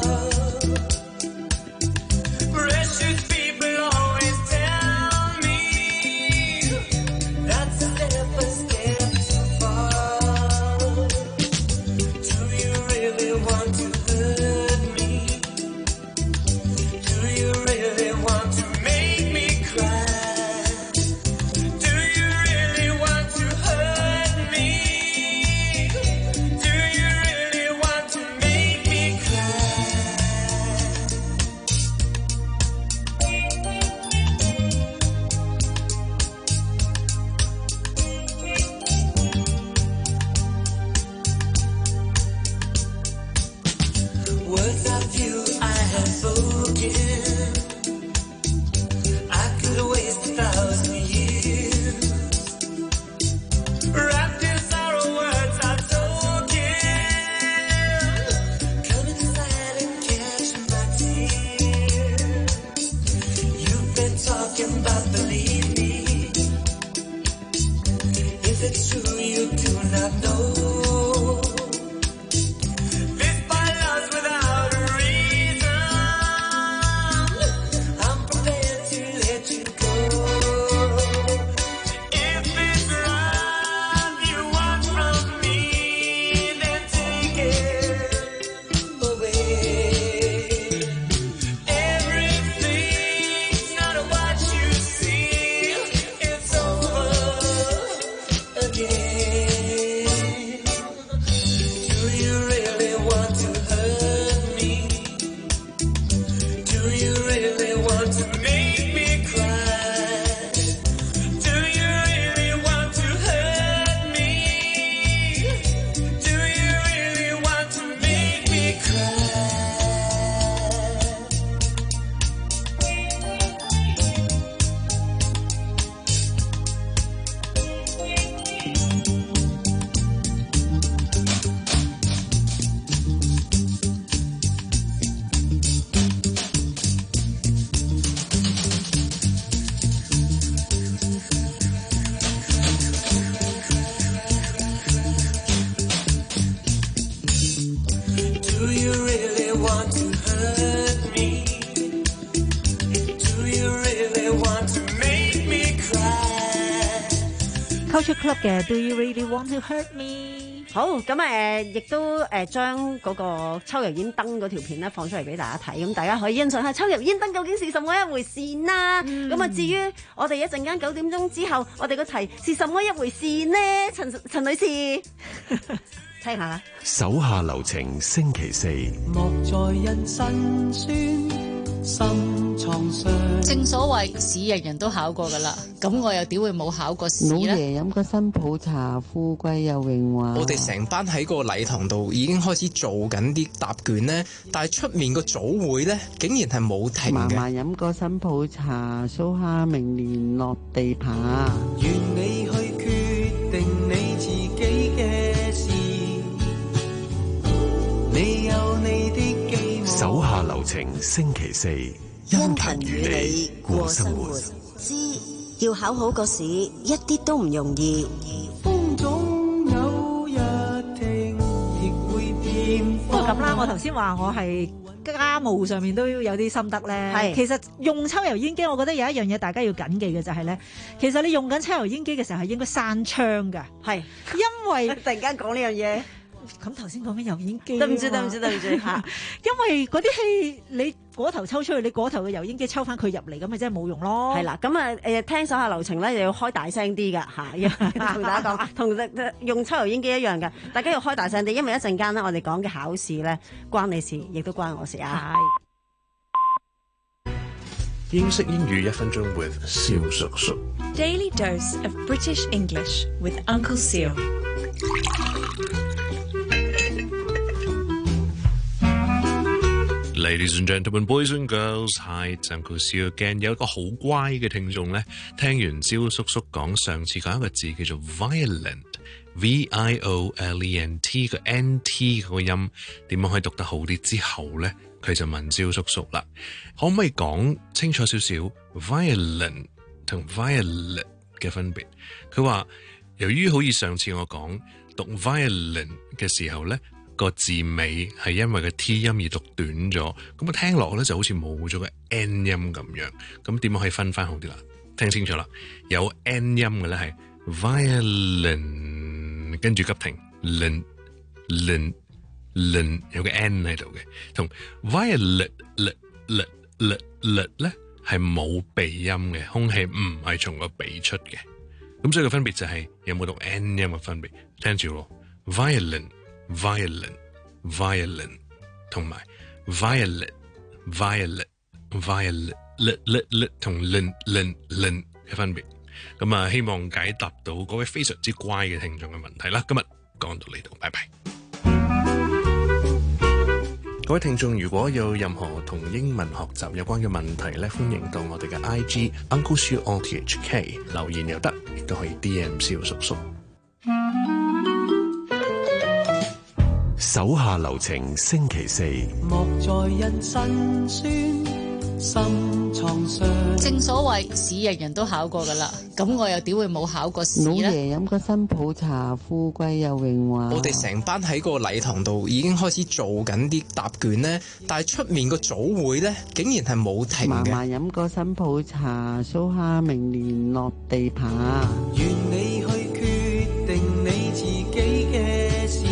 Precious people always tell me that's a step, a step too far. Do you really want to hurt me? Do you really want to make me cry? Do you really want to hurt me? Do you really want to make me cry? Words of you I have spoken. I could waste a thousand years. Wrapped in sorrow, words are token. Come inside and catch my tears. You've been talking about believe me. If it's true you do not know. This by love's without a reason. I'm prepared to let you go. If it's right you want from me, then take it away. Everything's not what you see. It's over again. Do you really want to hurt me? Do you really want to make me cry? Do you really want to hurt me? Do you really want to make me cry? Do you really want to hurt me? Do you really want to make me cry? Culture Club 嘅 Do You Really Want to Hurt Me？ 好咁誒，亦都誒將嗰個抽油煙燈嗰條片咧放出嚟俾大家睇，咁大家可以欣賞下抽油煙燈究竟是什麼一回事啦。咁啊、嗯，至於我哋一陣間九點鐘之後，我哋個題是什麼一回事呢？陳陳女士，聽下啦。 手下留情，星期四。 莫在人辛酸心創傷。 正所謂試人人都考過噶啦，咁我又點會冇考過試咧？ 老爺飲個新抱茶，富貴又榮華。 我哋成班喺個禮堂度已經開始做緊啲答卷咧，但係出面個組會咧，竟然係冇停嘅。 嫲嫲飲個新抱茶，蘇蝦明年落地爬。 願你去決定你自己嘅事，你有你的寄望。 手下留情，星期四，殷勤與你過生活。 知要考好個試，一啲都唔容易。 風總有日停。 咁啦，我頭先話我係家務上面都有啲心得咧。 係其實用抽油煙機，我覺得有一樣嘢大家要緊記嘅就係咧，其實你用緊抽油煙機嘅時候係應該閂窗㗎。 係， 因為突然間講呢樣嘢。 咁頭先講緊油煙機， 對唔住對唔住對唔住嚇， 因為嗰啲氣你嗰頭抽出去，你嗰頭嘅油煙機抽翻佢入嚟，咁咪真係冇用咯。 係啦，咁啊誒聽手下留情咧，又要開大聲啲㗎嚇，要同大家講，同用抽油煙機一樣嘅，大家要開大聲啲，因為一陣間咧我哋講嘅考試咧關你事，亦都關我事啊。 英式英語一分鐘 with 蕭叔叔。 Daily dose of British English with Uncle Seal。 Ladies and gentlemen, boys and girls, hi, it's Uncle Seal again。有一個好乖嘅聽眾咧，聽完蕭叔叔講上次講一個字叫做 violent，V I O L E N T 個 N T 嗰個音點樣可以讀得好啲之後咧，佢就問蕭叔叔啦，可唔可以講清楚少少 violent 同 violet 嘅分別？佢話由於好似上次我講讀 violent 嘅時候咧，個字尾係因為個 T 音而讀短咗，咁啊聽落咧就好似冇咗個 N 音咁樣，咁點樣可以分翻好啲啦？聽清楚啦，有 N 音嘅咧係 violent， 跟住急停 len len len 有個 N 喺度嘅，同 violet let let let let 咧係冇鼻音嘅，空氣唔係從個鼻出嘅，咁所以個分別就係有冇讀 N 音嘅分別，聽住咯 violent violent violent 同埋 violet violet violet let let let 同 len len len 嘅分別，咁啊希望解答到嗰位非常之乖嘅聽眾嘅問題啦。今日講到呢度，拜拜。各位聽眾，如果有任何同英文學習有關嘅問題咧，歡迎到我哋嘅 I G Uncle Siu O T H K 留言又得，亦都可以 D M 蕭叔叔。 手下留情，星期四。 莫在人辛酸心創傷。 正所謂試人人都考過噶啦，咁我又點會冇考過試老咧？ 爺飲個新抱茶，富貴又榮華。 我哋成班喺個禮堂度已經開始做緊啲答卷咧，但係出面個組會咧，竟然係冇停嫲嘅。 嫲飲個新抱茶，蘇蝦明年落地爬。 願你去決定你自己嘅事，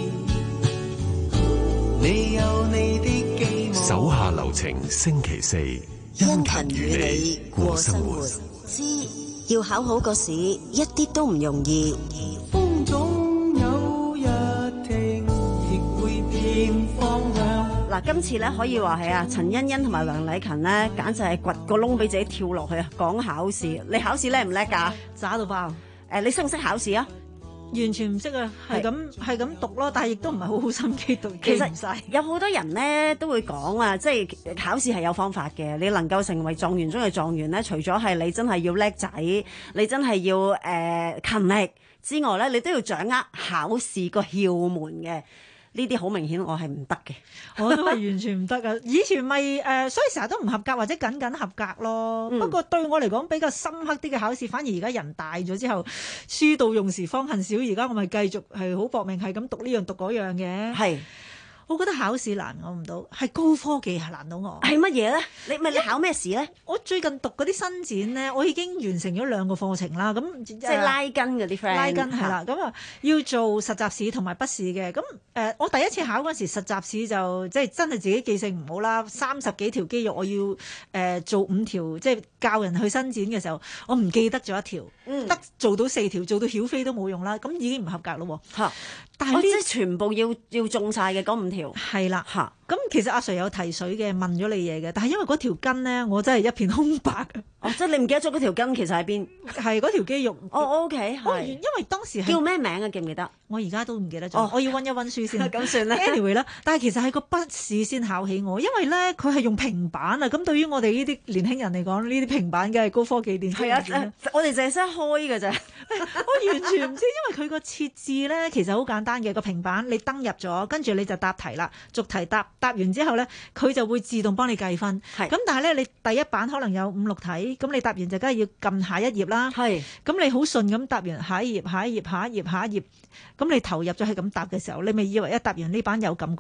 你有你的寄望。 手下留情，星期四。 殷勤與你過生活，知要考好個試一啲都唔容易。 風總有日停，亦會變方向。 嗱，今次咧可以話係啊，陳欣欣同埋梁禮勤咧，簡直係掘個窿俾自己跳落去啊！講考試，你考試叻唔叻㗎？ 渣到爆！ 誒，你識唔識考試啊？ 完全唔識啊，係咁係咁讀咯，但係亦都唔係好好心機讀， 其實記唔晒。 有好多人咧都會講啊，即係考試係有方法嘅。你能夠成為狀元中嘅狀元咧，除咗係你真係要叻仔，你真係要誒、呃、勤力之外咧，你都要掌握考試個竅門嘅。呢啲好明顯，我係唔得嘅， 我都係完全唔得噶。以前咪誒、呃，所以成日都唔合格或者僅僅合格咯。嗯、不過對我嚟講比較深刻啲嘅考試，反而而家人大咗之後，書到用時方恨少。而家我咪繼續係好搏命，係咁讀呢樣讀嗰樣嘅。係。我覺得考試難我唔到，係高科技係難到我。 係乜嘢咧？你咪你考咩試咧？ 我最近讀嗰啲新展咧，我已經完成咗兩個課程啦。咁即係拉筋嗰啲 friend。 拉筋係啦，咁啊要做實習試同埋筆試嘅。咁誒、呃，我第一次考嗰時實習試就即係真係自己記性唔好啦，三十幾條肌肉我要誒、呃、做五條，即係教人去伸展嘅時候，我唔記得咗一條，得、嗯、做到四條，做到曉飛都冇用啦。咁已經唔合格咯喎。嚇！但係呢、哦、即係全部要要中晒嘅嗰五條。 係啦，嚇！咁其實阿 Sir 有提水嘅，問咗你嘢嘅，但係因為嗰條筋咧，我真係一片空白。 哦，即係你唔記得咗嗰條筋其實喺邊？ 係嗰條肌肉。 哦 ，OK，係。 因為當時係叫咩名啊？記唔記得？ 我而家都唔記得咗。 哦， 我要溫一溫書先。 咁算啦。 Anyway 啦，但係其實係個筆試先考起我，因為咧佢係用平板啊。咁對於我哋呢啲年輕人嚟講，呢啲平板嘅係高科技電腦。係啊，我哋淨係識開㗎咋。 我完全唔知，因為佢個設置咧其實好簡單嘅，個平板你登入咗，跟住你就答題啦，逐題答，答完之後咧佢就會自動幫你計分。係。咁但係咧你第一版可能有五六題，咁你答完就梗係要撳下一頁啦。係。咁你好順咁答完下一頁、下一頁、下一頁、下一頁，咁你投入咗係咁答嘅時候，你咪以為一答完呢版又撳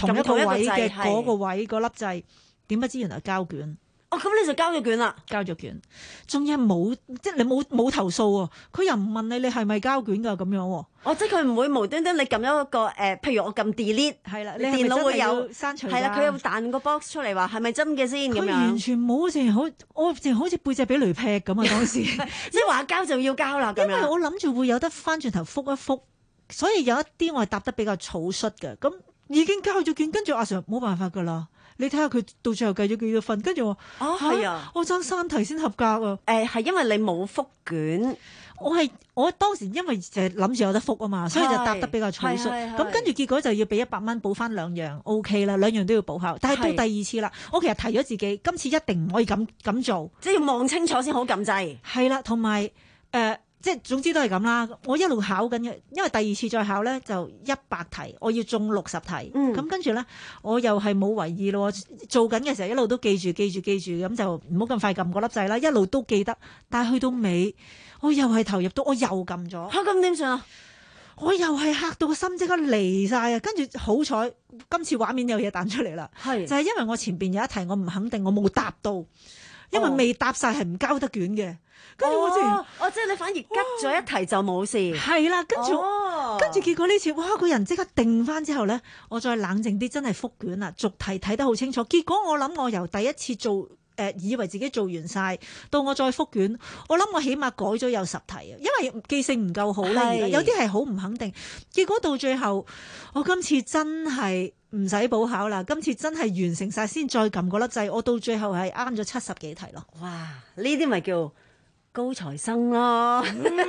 同一個位嘅係嗰個位嗰粒掣，點不知原來膠卷。 哦，咁你就交咗卷啦， 交咗卷，仲要冇即係你冇冇投訴喎，佢又唔問你你係咪交卷㗎咁樣喎。 哦，即係佢唔會無端端你撳咗一個誒、呃，譬如我撳 delete 係啦， 你電腦會有刪除， 係啦，佢有彈個 box 出嚟話係咪真嘅先咁樣。 佢完全冇，淨係好我淨係好似背脊俾雷劈咁啊！當時即係話交就要交啦咁樣。 因為我諗住會有得翻轉頭覆一覆，所以有一啲我係答得比較草率嘅，咁已經交咗卷，跟住阿 Sir 冇辦法㗎啦。你睇下佢到最後計咗幾多分，跟住我哦係啊， 我爭三題先合格啊！誒、 呃、係因為你冇覆卷， 我係我當時因為就係諗住有得覆啊嘛，所以就答得比較草率。咁跟住結果就要俾一百蚊補翻兩樣 OK 啦，兩樣都要補考。但係到第二次啦，我其實提咗自己今次一定唔可以咁咁做， 即係要望清楚先好撳掣。 係啦，同埋誒。即係總之都係咁啦，我一路考緊嘅，因為第二次再考咧就一百題，我要中六十題，咁、嗯、跟住咧我又係冇為意咯，做緊嘅時候一路都記住記住記住，咁就唔好咁快撳嗰粒掣啦，一路都記得，但係去到尾我又係投入到，我又撳咗， 嚇咁點算啊？ 我又係嚇到個心即刻離晒啊！跟住好彩今次畫面有嘢彈出嚟啦，係就係、是、因為我前邊有一題我唔肯定，我冇答到，因為未答晒係唔交得卷嘅。跟住我直哦，哦，即係你反而吉咗一題就冇事， 係啦。跟住， 哦、 跟住結果呢次，哇！個人即刻定翻之後咧，我再冷靜啲，真係覆卷啦，逐題睇得好清楚。結果我諗我由第一次做誒、呃，以為自己做完晒，到我再覆卷，我諗我起碼改咗有十題啊，因為記性唔夠好咧。而家有啲係好唔肯定。結果到最後，我今次真係唔使補考啦，今次真係完成晒先再撳嗰粒掣，我到最後係啱咗七十幾題咯。 哇！呢啲咪叫〜高材生咯，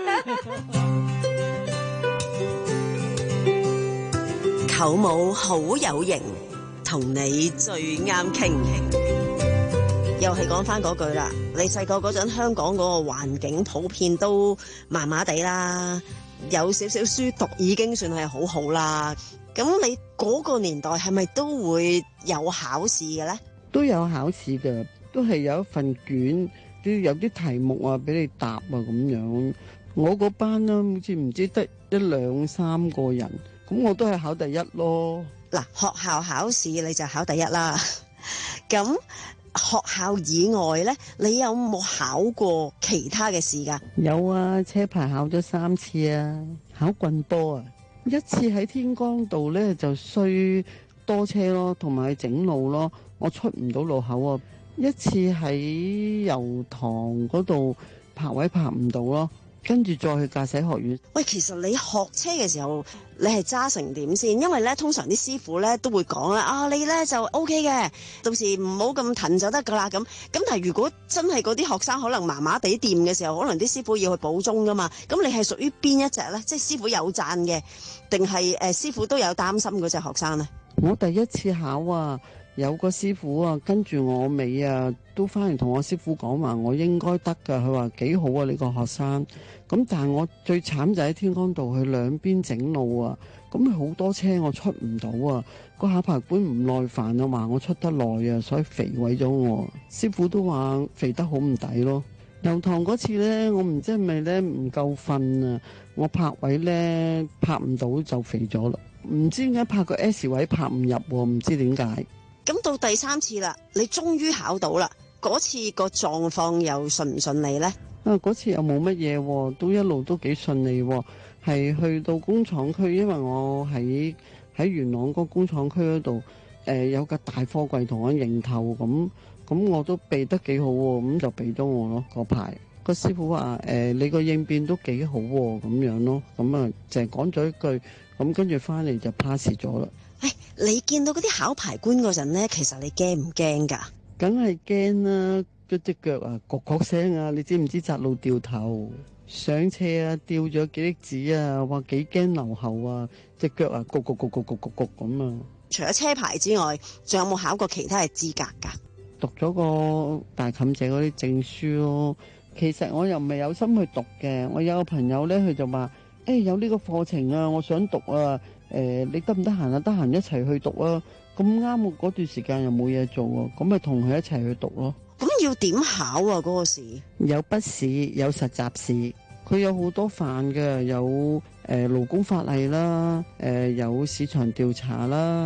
舅母好有型，同你最啱傾。又係講翻嗰句啦，你細個嗰陣香港嗰個環境普遍都麻麻地啦，有少少書讀已經算係好好啦。咁你嗰個年代係咪都會有考試嘅咧？ 都有考試嘅，都係有一份卷。啲有啲題目啊，俾你答啊咁樣。我嗰班咧，好似唔知得一兩三個人，咁我都係考第一咯。 嗱，學校考試你就考第一啦。咁學校以外咧，你有冇考過其他嘅試㗎？ 有啊，車牌考咗三次啊，考棍波啊。一次喺天光道咧就衰多車咯，同埋整路咯，我出唔到路口啊。一次喺油塘嗰度泊位泊唔到咯，跟住再去駕駛學院。 喂，其實你學車嘅時候，你係揸成點先？因為咧，通常啲師傅咧都會講啦，啊，你咧就 O K 嘅，到時唔好咁騰就得噶啦。咁咁，但係如果真係嗰啲學生可能麻麻地掂嘅時候，可能啲師傅要去補鐘噶嘛。咁你係屬於邊一隻咧？即係師傅有讚嘅，定係誒師傅都有擔心嗰隻學生咧？ 我第一次考啊！有個師傅啊，跟住我尾啊，都翻嚟同我師傅講話，我應該得㗎。佢話幾好啊，你個學生。咁但係我最慘就喺天光道去兩邊整路啊，咁好多車我出唔到啊。個考牌官唔耐煩啊，話我出得耐啊，所以肥毀咗我。師傅都話肥得好唔抵咯。油塘嗰次呢，我唔知係咪呢唔夠瞓啊，我泊位呢，泊唔到就肥咗啦。唔知點解泊個 S 位泊唔入喎，唔知點解。 咁到第三次啦，你終於考到啦！嗰次個狀況又順唔順利呢？ 啊，嗰次又冇乜嘢，都一路都幾順利喎。係去到工廠區，因為我喺喺元朗嗰個工廠區嗰度，誒有架大貨櫃同我迎頭，咁咁我都避得幾好喎，咁就避咗我咯嗰排。個師傅話誒你個應變都幾好喎，咁樣咯，咁啊淨係講咗一句，咁跟住翻嚟就 pass 咗啦。 誒，你見到嗰啲考牌官嗰陣咧，其實你驚唔驚㗎？ 梗係驚啦！嗰隻腳啊，咯咯聲啊！你知唔知窄路掉頭上車啊？掉咗幾粒子啊！話幾驚留後啊！隻腳啊，咯咯咯咯咯咯咁啊！ 除咗車牌之外，仲有冇考過其他嘅資格㗎？ 讀咗個大妗姐嗰啲證書咯。其實我又唔係有心去讀嘅。我有個朋友咧，佢就話：誒、欸、有呢個課程啊，我想讀啊！誒、呃，你得唔得閒啊？得閒一齊去讀啊！咁啱我嗰段時間又冇嘢做啊，咁咪同佢一齊去讀咯。 咁要點考啊？嗰、嗰個試有筆試，有實習試，佢有好多範嘅，有誒勞工法例啦，誒、呃、有市場調查啦，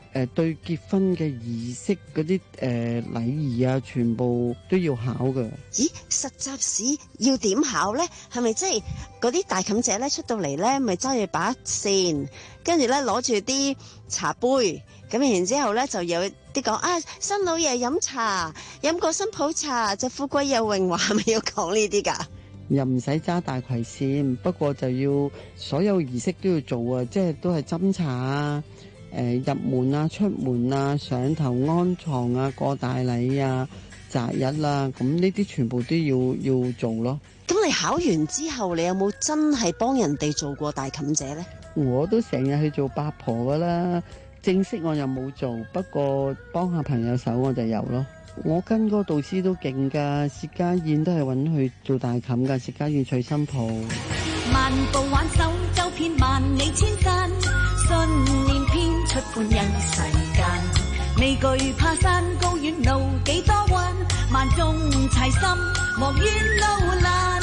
誒對結婚嘅儀式嗰啲誒禮儀啊，全部都要考㗎。 咦，實習試要點考呢？係咪即係嗰啲大妗姐咧出到嚟咧，咪揸住把扇，跟住咧攞住啲茶杯，咁然之後咧就有啲講啊，新老爺飲茶，飲個新抱茶就富貴又榮華，係咪要講呢啲㗎？ 又唔使揸大葵扇，不過就要所有儀式都要做啊，即係都係斟茶啊。誒入門啊、出門啊、上頭安床啊、過大禮啊、擇日啦，咁呢啲全部都要要做咯。 咁你考完之後，你有冇真係幫人哋做過大妗姐呢？ 我都成日去做八婆噶啦，正式我又冇做，不過幫下朋友手我就有咯。我跟個導師都勁㗎，薛家燕都係揾佢做大妗㗎，薛家燕娶新抱。 漫步挽手，走遍萬里千山，信念編出歡欣世間。未懼怕山高遠路幾多彎，萬眾齊心莫怨路難。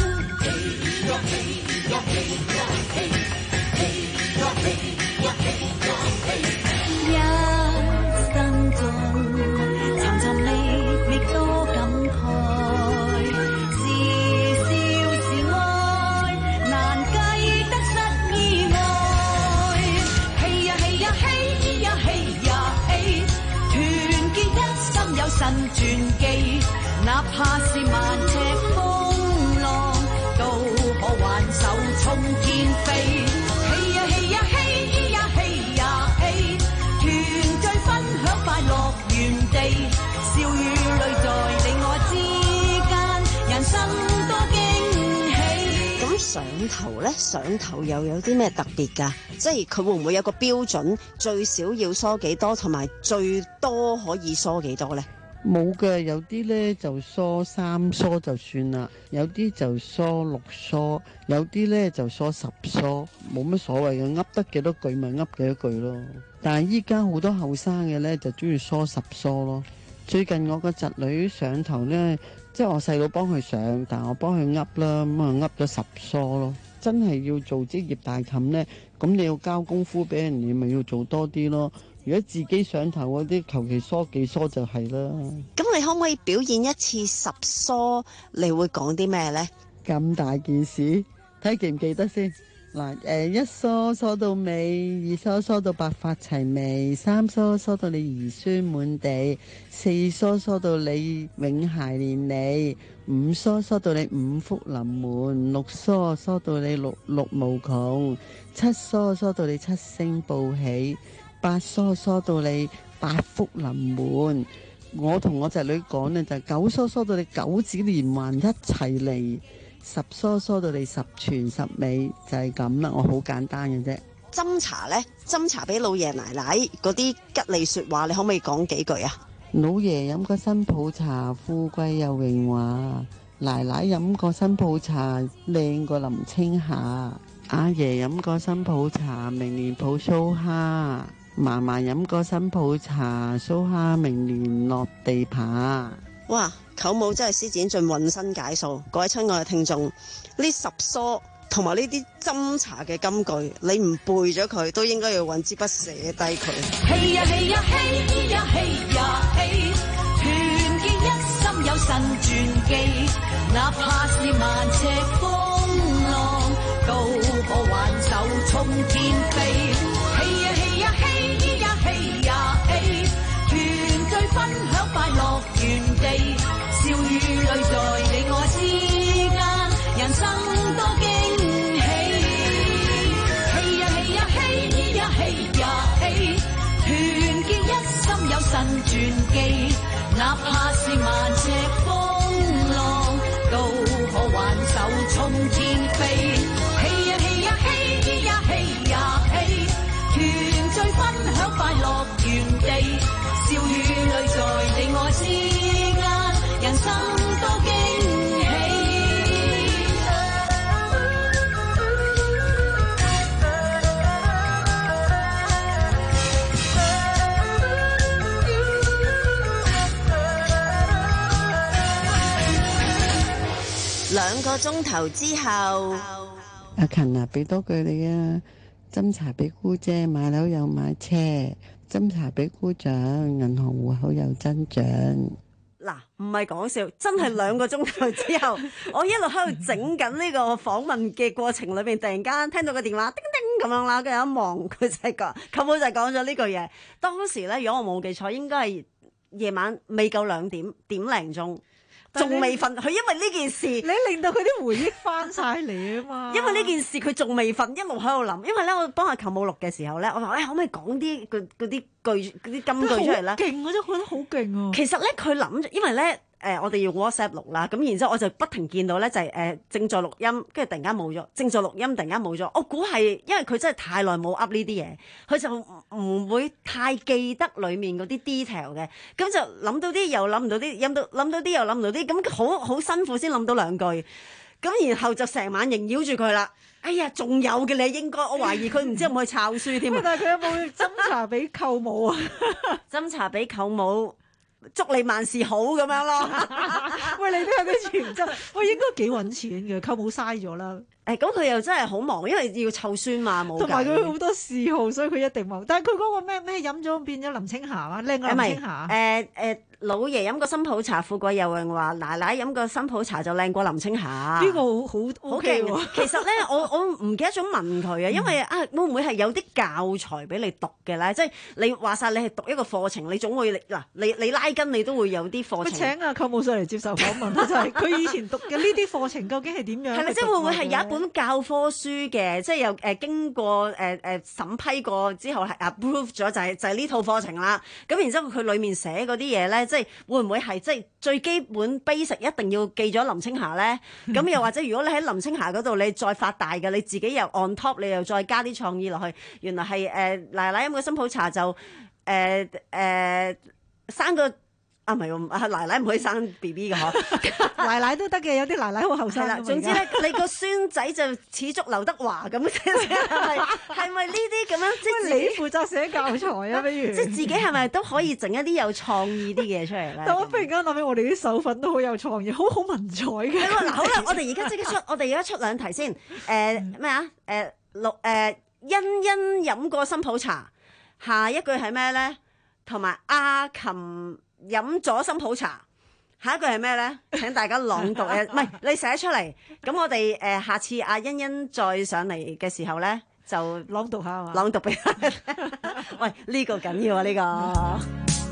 一生中尋尋覓覓多感慨，是笑是愛難計得失意外。嘿呀嘿呀嘿呀嘿呀嘿，團結一心有神傳記，哪怕是萬尺風浪，都可挽手衝天飛。嘿呀嘿呀嘿呀嘿呀嘿，團聚分享快樂原地，笑與淚在你我之間，人生多驚喜。 咁上頭呢？上頭又有啲咩特別㗎？即係佢會唔會有個標準，最少要梳幾多，同埋最多可以梳幾多呢？ 冇嘅，有啲呢就梳三梳就算啦，有啲就梳六梳，有啲呢就梳十梳，冇乜所謂嘅，噏得幾多句咪噏幾多句咯。但係依家好多後生嘅呢就中意梳十梳咯。最近我個侄女上頭呢，即係我細佬幫佢上，但係我幫佢噏啦，咁啊噏咗十梳咯。真係要做職業大妗呢，咁你要交功夫俾人，你咪要做多啲咯。如果自己上頭嗰啲，求其梳幾梳就係啦。 咁你可唔可以表現一次十梳？你會講啲咩呢？ 咁大件事，睇記唔記得先。嗱，誒一梳梳到尾，二梳梳到白髮齊眉，三梳梳到你兒孫滿地，四梳梳到你永諧連理，五梳梳到你五福臨門，六梳梳到你六六無窮，七梳梳到你七星報喜，八梳梳到你八福臨門。我同我侄女講呢，就九梳梳到你九子連環一齊嚟，十梳梳到你十全十美，就係咁啦。我好簡單嘅啫。 斟茶呢？斟茶俾老爺奶奶嗰啲吉利說話，你可唔可以講幾句啊？ 老爺飲個新抱茶，富貴又榮華；奶奶飲個新抱茶，靚過林青霞；阿爺飲個新抱茶，明年抱蘇蝦；嫲嫲飲個新抱茶，蘇蝦明年落地爬。 哇！舅母真係施展盡渾身解數，各位親愛嘅聽眾，呢十梳同埋呢啲斟茶嘅金句，你唔背咗佢，都應該要揾支筆寫低佢。 嘿呀嘿呀嘿呀嘿呀嘿，團結一心有神傳記，哪怕是萬尺風浪，都可挽手衝天飛。嘿呀嘿呀嘿呀嘿呀嘿，團聚分享快樂原地，笑與淚在你我之間，人生多驚喜。嘿呀嘿呀嘿呀嘿呀嘿，團結一心有神傳記，哪怕是萬尺風浪，都可挽手衝天飛。嘿呀嘿呀嘿呀嘿呀嘿，團聚分享快樂原地，笑與淚在你我之間，人生多驚喜。 兩個鐘頭之後， 阿勤啊，俾多句你啊，斟茶俾姑姐，買樓又買車， 斟茶俾姑丈，銀行戶口有增長。 嗱，唔係講笑，真係兩個鐘頭之後，我一路喺度整緊呢個訪問嘅過程裏邊，突然間聽到個電話叮叮咁樣啦，跟住一望佢就係講，舅母就係講咗呢句嘢。當時咧，如果我冇記錯，應該係夜晚未夠兩點點零鐘。仲未瞓，佢因為呢件事， 你令到佢啲回憶翻晒嚟啊嘛！ 因為呢件事佢仲未瞓，一路喺度諗。因為咧，我幫阿舅母錄嘅時候咧，我話：誒、哎，可唔可以講啲嗰啲句、嗰啲金句出嚟咧？ 勁，我真係覺得好勁啊！ 其實咧，佢諗，因為咧。誒、呃，我哋用 WhatsApp 錄啦，咁然之後我就不停見到咧，就係、是、誒、呃、正在錄音，跟住突然間冇咗，正在錄音突然間冇咗。我估係因為佢真係太耐冇 up 呢啲嘢，佢就唔會太記得裡面嗰啲 detail 嘅，咁就諗到啲又諗唔到啲，諗到諗到啲又諗唔到啲，咁好好辛苦先諗到兩句，咁然後就成晚縈繞住佢啦。哎呀，仲有嘅你應該，我懷疑佢唔知有冇去抄書添。 但係佢有冇斟茶俾舅母啊？ 斟茶俾舅母。祝你萬事好咁樣咯。 喂，你都有啲潛質，喂，應該幾揾錢嘅，舅母嘥咗啦。 誒，咁佢又真係好忙，因為要湊孫嘛，冇。 同埋佢好多嗜好，所以佢一定忙。但係佢嗰個咩咩飲咗變咗林青霞啊，靚過林青霞。 誒誒，老爺飲個新抱茶，富貴又榮華；奶奶飲個新抱茶就靚過林青霞。 呢個好好好勁喎。 其實咧，我我唔記得咗問佢啊，因為啊，會唔會係有啲教材俾你讀嘅咧？即係你話晒你係讀一個課程，你總會嗱，你你拉筋你都會有啲課程。 請阿舅母上嚟接受訪問就係佢以前讀嘅呢啲課程究竟係點樣？ 係咪即係會唔會係有一本教科書嘅？即係又誒經過誒誒、呃、審批過之後係 approve 咗，就係就係呢套課程啦。咁然之後佢裡面寫嗰啲嘢咧，即係會唔會係即係最基本 basic 一定要記咗林青霞咧？咁又或者如果你喺林青霞嗰度你再發大嘅，你自己又 on top，你又再加啲創意落去，原來係誒、呃、奶奶飲個新抱茶就誒誒、呃呃、生個。啊，唔係喎，奶奶唔可以生 B B 嘅嗬， 奶奶都得嘅，有啲奶奶好後生。 係啦，總之咧，你個孫仔就似足劉德華咁，係係咪呢啲咁樣？即係你負責寫教材啊，不如即係自己係咪都可以整一啲有創意啲嘢出嚟咧？ 但我忽然間諗起我哋啲手粉都好有創意，好好文采嘅。 嗱，好啦，我哋而家即刻出，我哋而家出兩題先。誒咩啊？誒六誒，欣欣飲過新抱茶，下一句係咩咧？同埋阿琴。飲咗新抱茶，下一句係咩咧？請大家朗讀誒，唔係你寫出嚟。咁我哋誒下次阿欣欣再上嚟嘅時候咧，就朗讀下係嘛？ 朗讀俾佢。喂，呢個緊要啊！呢個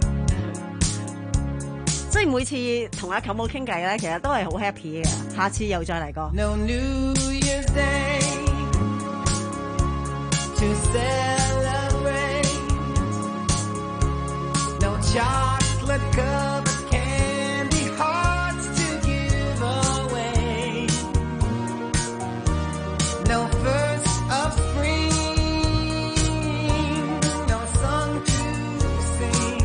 即係每次同阿舅母傾偈咧，其實都係好 happy 嘅。下次又再嚟過。 No New Year's Day to celebrate. No chocolate covered candy hearts to give away. No first of spring, no song to sing.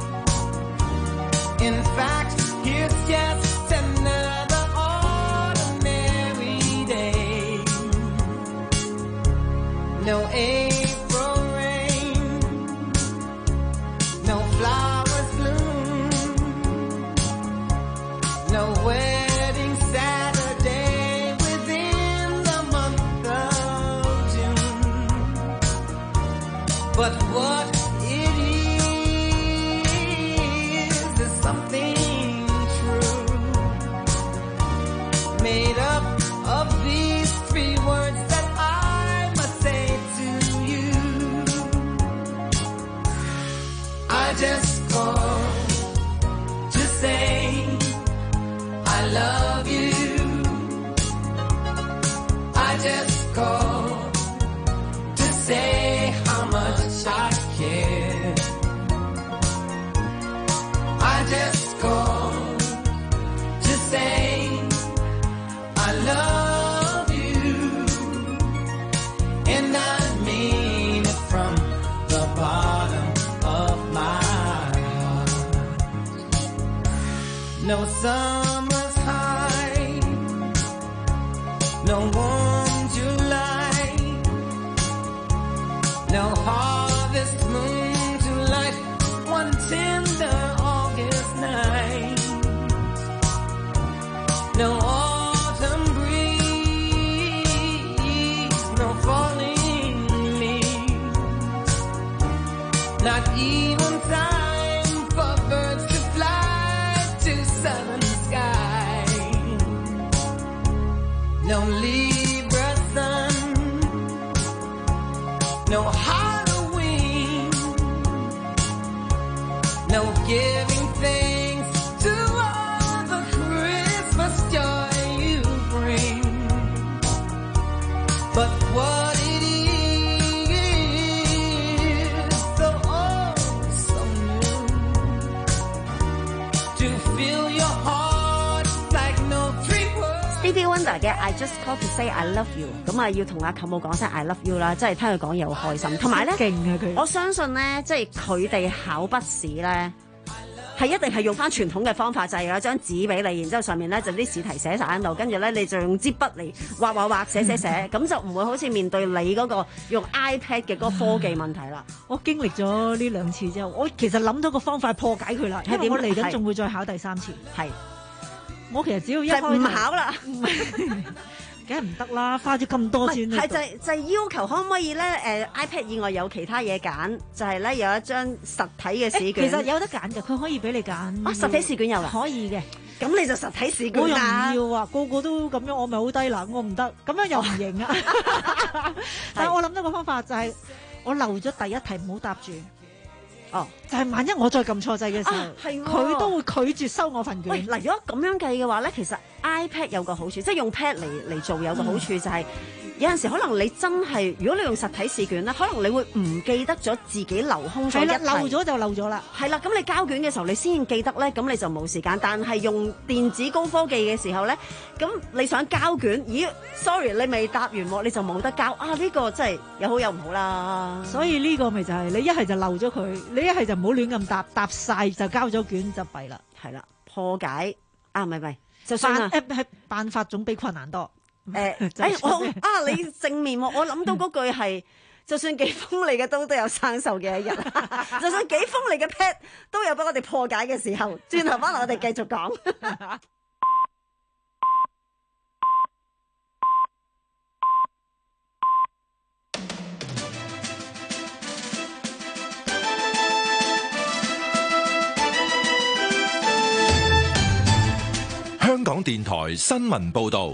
In fact, it's just another ordinary day. No April rain, no flowers bloom, no wedding Saturday within the month of June. But what it is is something true, made up of these three words that I must say to you. I just called to say I love you. I just called to say how much I care. I just called to say I love you, and I mean it from the bottom of my heart. No summer's high, no warm July, no harvest moon to light one tender August night, no autumn breeze, no falling leaves, not even time for birds to fly to southern sky. No Libra sun, no Halloween, no giving thanks to all the Christmas joy you bring. But what it is, so oh, so new, to fill your heart like no three words. Stevie Wonder 嘅 I Just Call to Say I Love You， 咁啊要同阿舅母講聲 I Love You 啦，即係聽佢講嘢好開心。同埋咧， 勁啊佢！ 我相信咧，即係佢哋考筆試咧。係一定係用翻傳統嘅方法，就係有一張紙俾你，然之後上面咧就啲試題寫晒喺度，跟住咧你就用支筆嚟畫畫畫寫寫寫，咁就唔會好似面對你嗰個用 iPad 嘅嗰個科技問題啦。 我經歷咗呢兩次之後，我其實諗到個方法破解佢啦，因為我嚟緊仲會再考第三次。 係， 我其實只要一就開唔考啦。 梗係唔得啦，花咗咁多錢。 係就係就係要求可唔可以咧？誒、呃、iPad 以外有其他嘢揀，就係、是、咧有一張實體嘅試卷。 其實有得揀嘅，佢可以俾你揀。啊， 實體試卷有㗎， 可以嘅。 咁你就實體試卷我又唔啦。 要啊，個個都咁樣，我咪好低能，我唔得。咁樣又唔型啊。但係我諗到個方法就係、是、我漏咗第一題唔好答住。哦，就係萬一我再撳錯掣嘅時候， 係佢、都會拒絕收我份卷。 喂，嗱，如果咁樣計嘅話咧，其實 iPad 有個好處，即係用 pad 嚟嚟做有個好處就係、是。有陣時可能你真係，如果你用實體試卷咧，可能你會唔記得咗自己留空咗一題， 漏咗就漏咗啦。 係啦，咁你交卷嘅時候你先記得咧，咁你就冇時間。但係用電子高科技嘅時候咧，咁你想交卷，咦 ，sorry 你未答完喎，你就冇得交啊！呢、呢個真係有好有唔好啦。 所以呢個咪就係、是、你一係就漏咗佢，你一係就唔好亂咁答，答晒就交咗卷就弊啦。 係啦，破解啊，唔係唔係，就算啊， 誒係辦法總比困難多。 誒、欸，誒，我啊，你正面喎，我諗到嗰句係，就算幾鋒利嘅刀都有生鏽嘅一日，就算幾鋒利嘅 pad 都有俾我哋破解嘅時候。轉頭翻嚟，我哋繼續講。 香港電台新聞報導。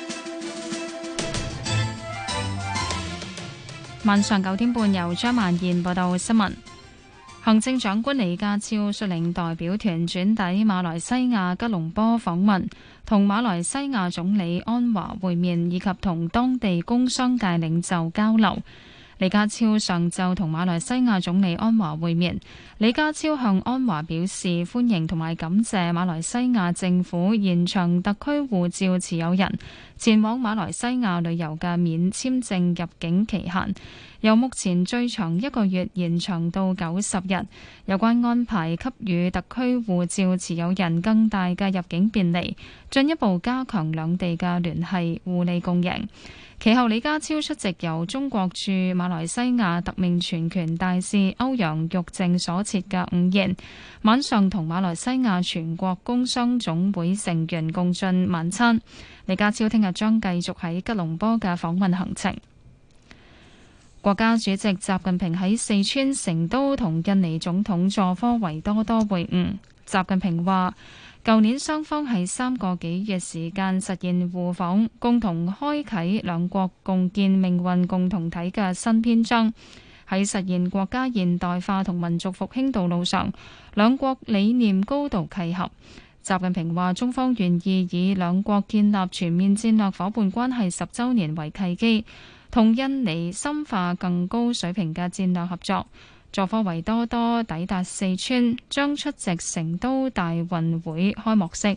晚上九點半，由張曼燕報道新聞。行政長官李家超率領代表團轉抵馬來西亞吉隆坡訪問，同馬來西亞總理安華會面，以及同當地工商界領袖交流。李家超上晝同馬來西亞總理安華會面，李家超向安華表示歡迎同埋感謝馬來西亞政府延長特區護照持有人前往馬來西亞旅遊嘅免簽證入境期限，由目前最長一個月延長到九十日。有關安排給予特區護照持有人更大嘅入境便利，進一步加強兩地嘅聯繫互利共贏。其後，李家超出席由中國駐馬來西亞特命全權大使歐陽玉靖所設嘅午宴，晚上同馬來西亞全國工商總會成員共進晚餐。李家超聽日將繼續喺吉隆坡嘅訪問行程。國家主席習近平喺四川成都同印尼總統佐科維多多會晤。習近平話，舊年雙方喺三個幾月時間實現互訪，共同開啟兩國共建命運共同體嘅新篇章。喺實現國家現代化同民族復興道路上，兩國理念高度契合。習近平話，中方願意以兩國建立全面戰略夥伴關係十週年為契機，同印尼深化更高水平嘅戰略合作。佐科維多多抵達四川，將出席成都大運會開幕式。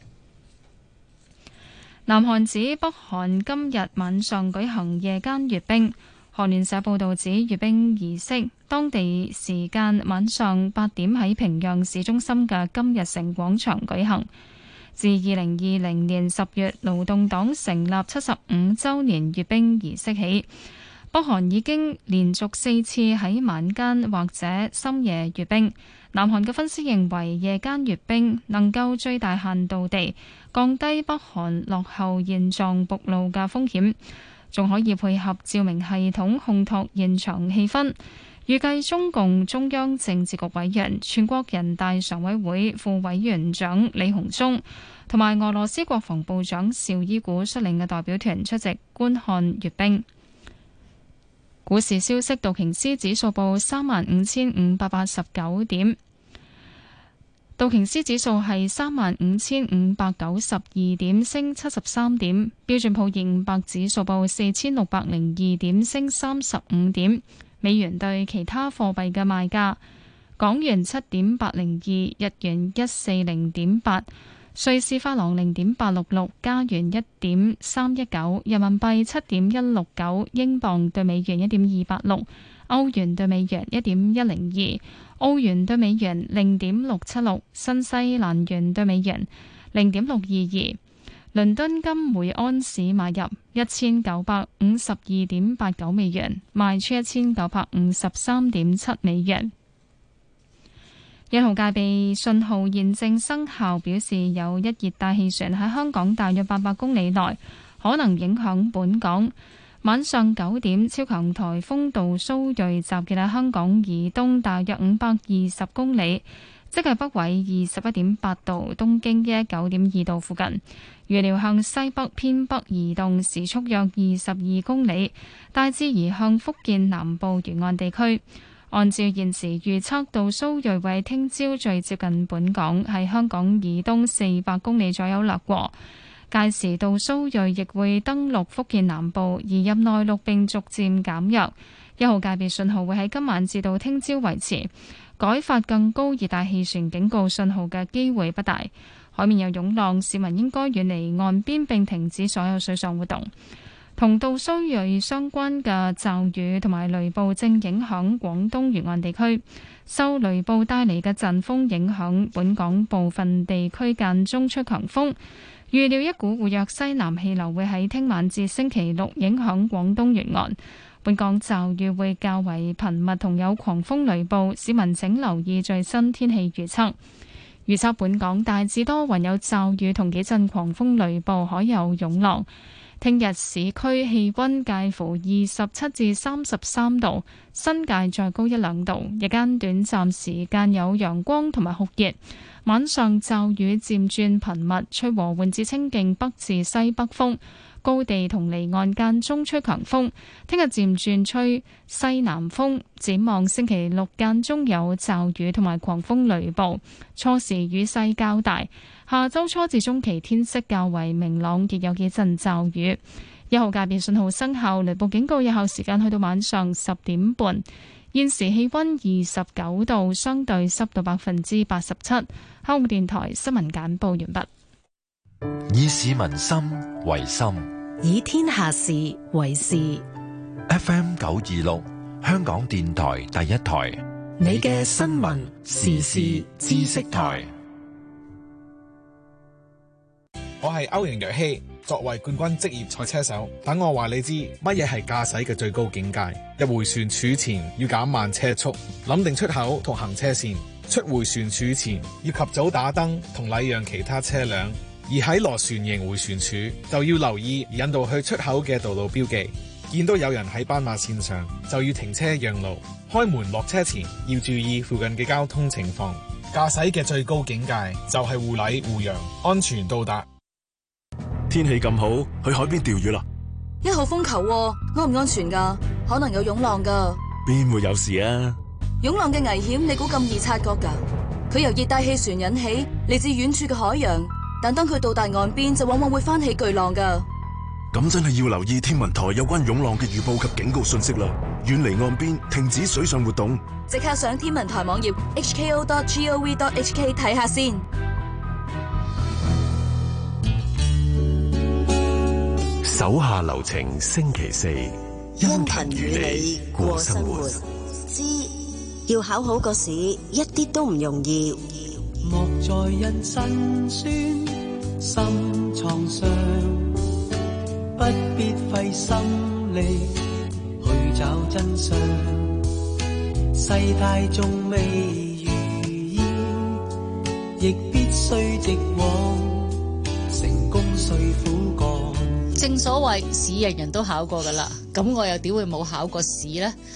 南韓指北韓今日晚上舉行夜間閱兵。韓聯社報導指，閱兵儀式當地時間晚上八點喺平壤市中心嘅金日成廣場舉行。自二零二零年十月勞動黨成立七十五週年閱兵儀式起，北韓已經連續四次喺晚間或者深夜閱兵。南韓嘅分析認為，夜間閱兵能夠最大限度地降低北韓落後現狀暴露嘅風險，仲可以配合照明系統烘托現場氣氛。 預計中共中央政治局委員、全國人大常委會副委員長李鴻忠同埋俄羅斯國防部長紹伊古率領嘅代表團出席觀看閱兵。股市消息，道瓊斯指數報三萬五千五百八十九點，道瓊斯指數係三萬五千五百九十二點，升七十三點。標準普爾五百指數報四千六百零二點，升三十五點。美元對其他貨幣嘅賣價：港元七點八零二，日元一四零點八，瑞士法郎零點八六六，加元一點三一九，人民幣七點一六九，英鎊對美元一點二八六，歐元對美元一點一零二，澳元對美元零點六七六，新西蘭元對美元零點六二二。倫敦金每安士買入一千九百五十二點八九美元，賣出一千九百五十三點七美元。一號戒備信號現正生效，表示有一熱帶氣旋喺香港大約八百公里內，可能影響本港。晚上九點，超強颱風杜蘇芮集結喺香港以東大約五百二十公里，即係北緯二十一點八度、東經一九點二度附近。預料向西北偏北移動，時速約二十二公里，大致移向福建南部沿岸地區。按照現時預測，杜蘇芮會聽朝最接近本港，喺香港以東四百公里左右掠過。屆時杜蘇芮亦會登陸福建南部，移入內陸並逐漸減弱。一號戒備信號會喺今晚至到聽朝維持，改發更高熱帶氣旋警告信號嘅機會不大。海面有湧浪，市民應該遠離岸邊並停止所有水上活動。同杜蘇芮相關嘅驟雨同埋雷暴正影響廣東沿岸地區，受雷暴帶嚟嘅陣風影響本港部分地區間中出強風。預料一股活躍西南氣流會喺聽晚至星期六影響廣東沿岸，本港驟雨會較為頻密同有狂風雷暴，市民請留意最新天氣預測。預測本港大致多雲有驟雨同幾陣狂風雷暴，海有湧浪。聽日市區氣溫介乎二十七至三十三度，新界再高一兩度。日間短暫時間有陽光同埋酷熱，晚上驟雨漸轉頻密，吹和緩至清勁北至西北風。高地同離岸間中吹強風，聽日漸轉吹西南風。展望星期六間中有驟雨同埋狂風雷暴，初時雨勢較大。下周初至中期天色較為明朗，亦有幾陣驟雨。一號戒備信號生效，雷暴警告有效時間去到晚上十點半。現時氣溫二十九度，相對濕度百分之八十七。香港電台新聞簡報完畢。 以市民心為心， 以天下事為事。 F M 九二六，香港電台第一台， 你嘅新聞時事知識台。 我係歐陽若希，作為冠軍職業賽車手，等我話你知乜嘢係駕駛嘅最高境界。入回旋處前要減慢車速，諗定出口同行車線。出回旋處前要及早打燈同禮讓其他車輛。而喺螺旋形回旋處就要留意引導去出口嘅道路標記，見到有人喺斑馬線上就要停車讓路。開門落車前要注意附近嘅交通情況。駕駛嘅最高境界就係互禮互讓，安全到達。 天氣咁好，去海邊釣魚啦！ 一號風球喎，安唔安全噶？可能有湧浪噶。 邊會有事啊？ 湧浪嘅危險你估咁易察覺噶？佢由熱帶氣旋引起，嚟自遠處嘅海洋。但當佢到達岸邊，就往往會翻起巨浪噶。 咁真係要留意天文台有關湧浪嘅預報及警告信息啦。遠離岸邊，停止水上活動。 即刻上天文台網頁 h k o dot gov dot h k 睇下先。 手下留情，星期四， 因勤與你過生活。知要考好個試，一啲都唔容易。 莫在人辛酸心創傷，不必費心力去找真相。世態仲未如意，亦必須直往，成功需苦幹。 正所謂試人人都考過噶啦，咁我又點會冇考過試呢？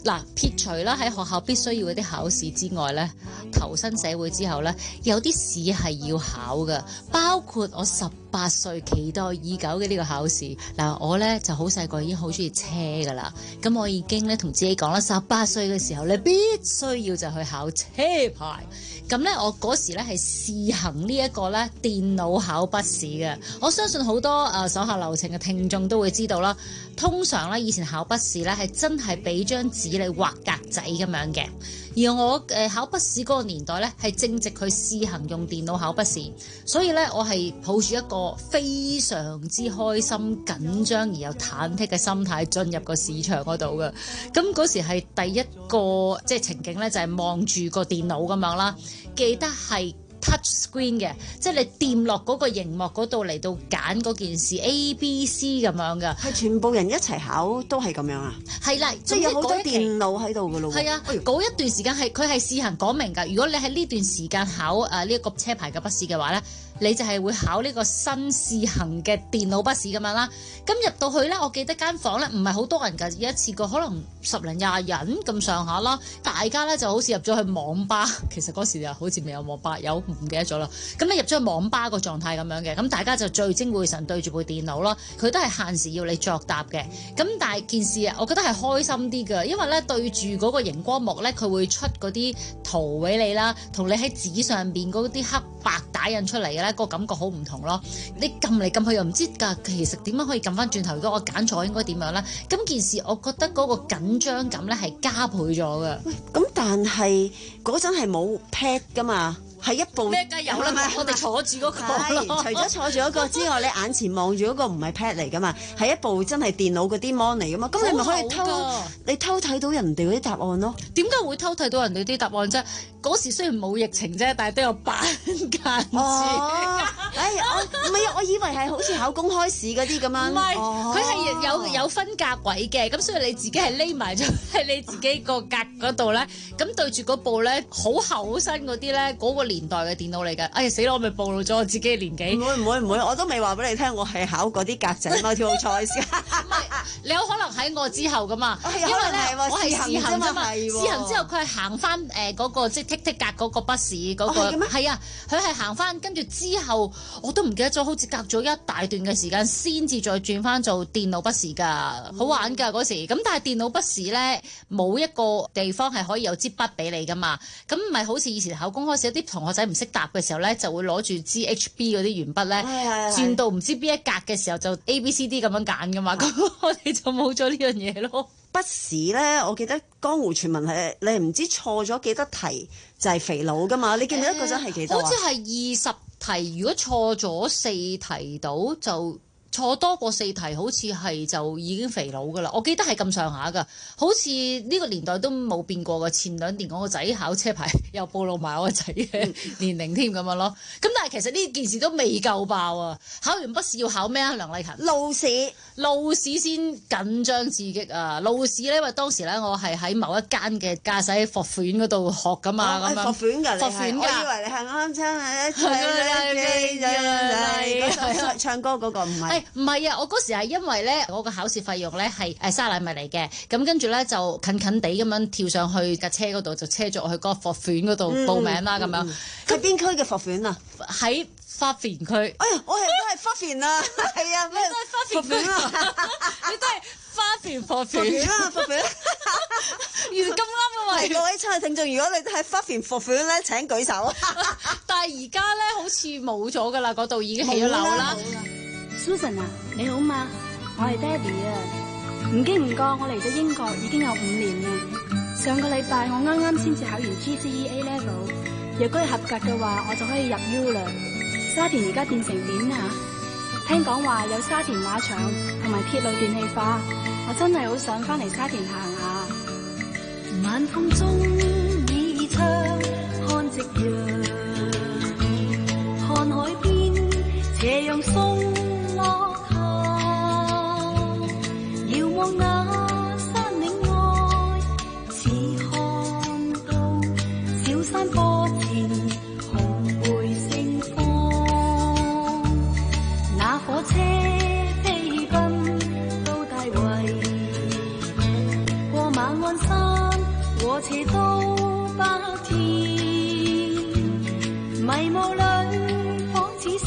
嗱，撇除啦喺學校必須要嗰啲考試之外咧，投身社會之後咧，有啲試係要考嘅，包括我十八歲期待已久嘅呢個考試。嗱，我咧就好細個已經好中意車噶啦，咁我已經咧同自己講啦，十八歲嘅時候咧必須要就去考車牌。咁咧，我嗰時咧係試行呢一個咧電腦考筆試嘅。我相信好多誒、呃、手下留情嘅聽眾都會知道啦。通常咧，以前考筆試咧係真係俾張紙你畫格仔咁樣嘅。而我誒、呃、考筆試嗰個年代咧，係正值佢試行用電腦考筆試，所以咧我係抱住一個非常之開心、緊張而又忐忑嘅心態進入個試場嗰度嘅。咁嗰時係第一個即係情景咧，就係望住個電腦咁樣啦。記得係 touch screen 嘅，即係你掂落嗰個熒幕嗰度嚟到揀嗰件事 A、B、C 咁樣嘅。 係全部人一齊考都係咁樣啊？ 係啦， 即係有好多電腦喺度㗎咯喎。 係啊，嗰一段時間係佢係試行講明㗎。如果你喺呢段時間考誒呢一個車牌嘅筆試嘅話咧，你就係會考呢個新試行嘅電腦筆試咁樣啦。咁入到去咧，我記得間房咧唔係好多人㗎，有一次過可能十零廿人咁上下啦。大家咧就好似入咗去網吧，其實嗰時又好似未有網吧，有唔記得咗啦。咁你入咗去網吧個狀態咁樣嘅，咁大家就聚精會神對住部電腦啦。佢都係限時要你作答嘅。咁但係件事啊，我覺得係開心啲㗎，因為咧對住嗰個熒光幕咧，佢會出嗰啲圖俾你啦，同你喺紙上邊嗰啲黑白打印出嚟嘅咧，個感覺好唔同咯。你撳嚟撳去又唔知㗎，其實點樣可以撳翻轉頭？如果我揀錯應該點樣咧？咁件事我覺得嗰個緊張感咧係加倍咗嘅。 喂，咁但係嗰陣係冇 pad 㗎嘛？係一部咩梗有啦嘛，我哋坐住嗰個咯。 除咗坐住嗰個之外，你眼前望住嗰個唔係 pad 嚟㗎嘛，係一部真係電腦嗰啲 mon 嚟㗎嘛。咁你咪可以偷，你偷睇到人哋嗰啲答案咯。 點解會偷睇到人哋啲答案啫？嗰時雖然冇疫情啫，但係都有扮間住。 哦，哎，我唔係啊，我以為係好似考公開試嗰啲咁樣。 唔係， 佢係有有分格位嘅，咁所以你自己係匿埋咗喺你自己個格嗰度咧，咁對住嗰部咧好厚身嗰啲咧，嗰個年代嘅電腦嚟㗎。哎呀死啦！我咪暴露咗我自己嘅年紀。 唔會唔會唔會，我都未話俾你聽，我係考嗰啲格仔嘛，跳賽先。 唔係，你有可能喺我之後㗎嘛？ 因為咧，我係試行啫嘛。 試行之後佢係行翻誒嗰個即係剔剔格嗰個筆試嗰個。係啊，佢係行翻，跟住之後我都唔記得咗，好似隔咗一大段嘅時間先至再轉翻做電腦筆試㗎，好玩㗎嗰時。咁但係電腦筆試咧冇一個地方係可以有支筆俾你㗎嘛，咁唔係好似以前考公開試，有啲同學仔唔識答嘅時候咧，就會攞住支 H B 嗰啲鉛筆咧，轉到唔知邊一格嘅時候就 A B C D 咁樣揀㗎嘛，咁我哋就冇咗呢樣嘢咯。 筆試咧，我記得江湖傳聞係你唔知錯咗幾多題就係肥佬㗎嘛，你記唔記得嗰陣係幾多啊？ 好似係二十題，如果錯咗四題到就。錯多過四題，好似係就已經肥佬噶啦。我記得係咁上下噶，好似呢個年代都冇變過嘅。前兩年我個仔考車牌又暴露埋我個仔嘅年齡添咁樣咯。咁但係其實呢件事都未夠爆啊！考完筆試要考咩啊？梁麗勤， 路試， 路試先緊張刺激啊！路試咧，因為當時咧我係喺某一間嘅駕駛學院嗰度學噶嘛，咁、哦、 樣學院㗎， 學院㗎， 我以為你係啱唱唱歌嗰個唔係。 唔係啊！我嗰時係因為咧，我個考試費用咧係誒沙禮物嚟嘅，咁跟住咧就近近地咁樣跳上去架車嗰度，就車咗我去嗰個學院嗰度報名啦咁、嗯、樣。 喺邊區嘅學院啊？ 喺花園區。 哎呀，我係都係花園啊！係啊， 咩都係花園啊！你都係花園學院啊！學院。 原來咁啱嘅喎！ 各位親愛聽眾，如果你都喺花園學院咧，請舉手。 但係而家咧好似冇咗㗎啦，嗰度已經起咗樓啦。 Susan 啊，你好嘛？我係 Debbie 啊，唔經唔覺我嚟咗英國已經有五年啦。上個禮拜我啱啱先至考完 G C E A Level， 若果係合格嘅話，我就可以入 U 啦。沙田而家變成點啊？聽講話有沙田馬場同埋鐵路電氣化，我真係好想翻嚟沙田行下。 晚風中倚窗看夕陽，看海邊斜陽送遙望那山嶺外，似看到小山坡前紅梅盛放。那火車飛奔到大圍，過馬鞍山。 過斜到白天，迷霧裏仿似是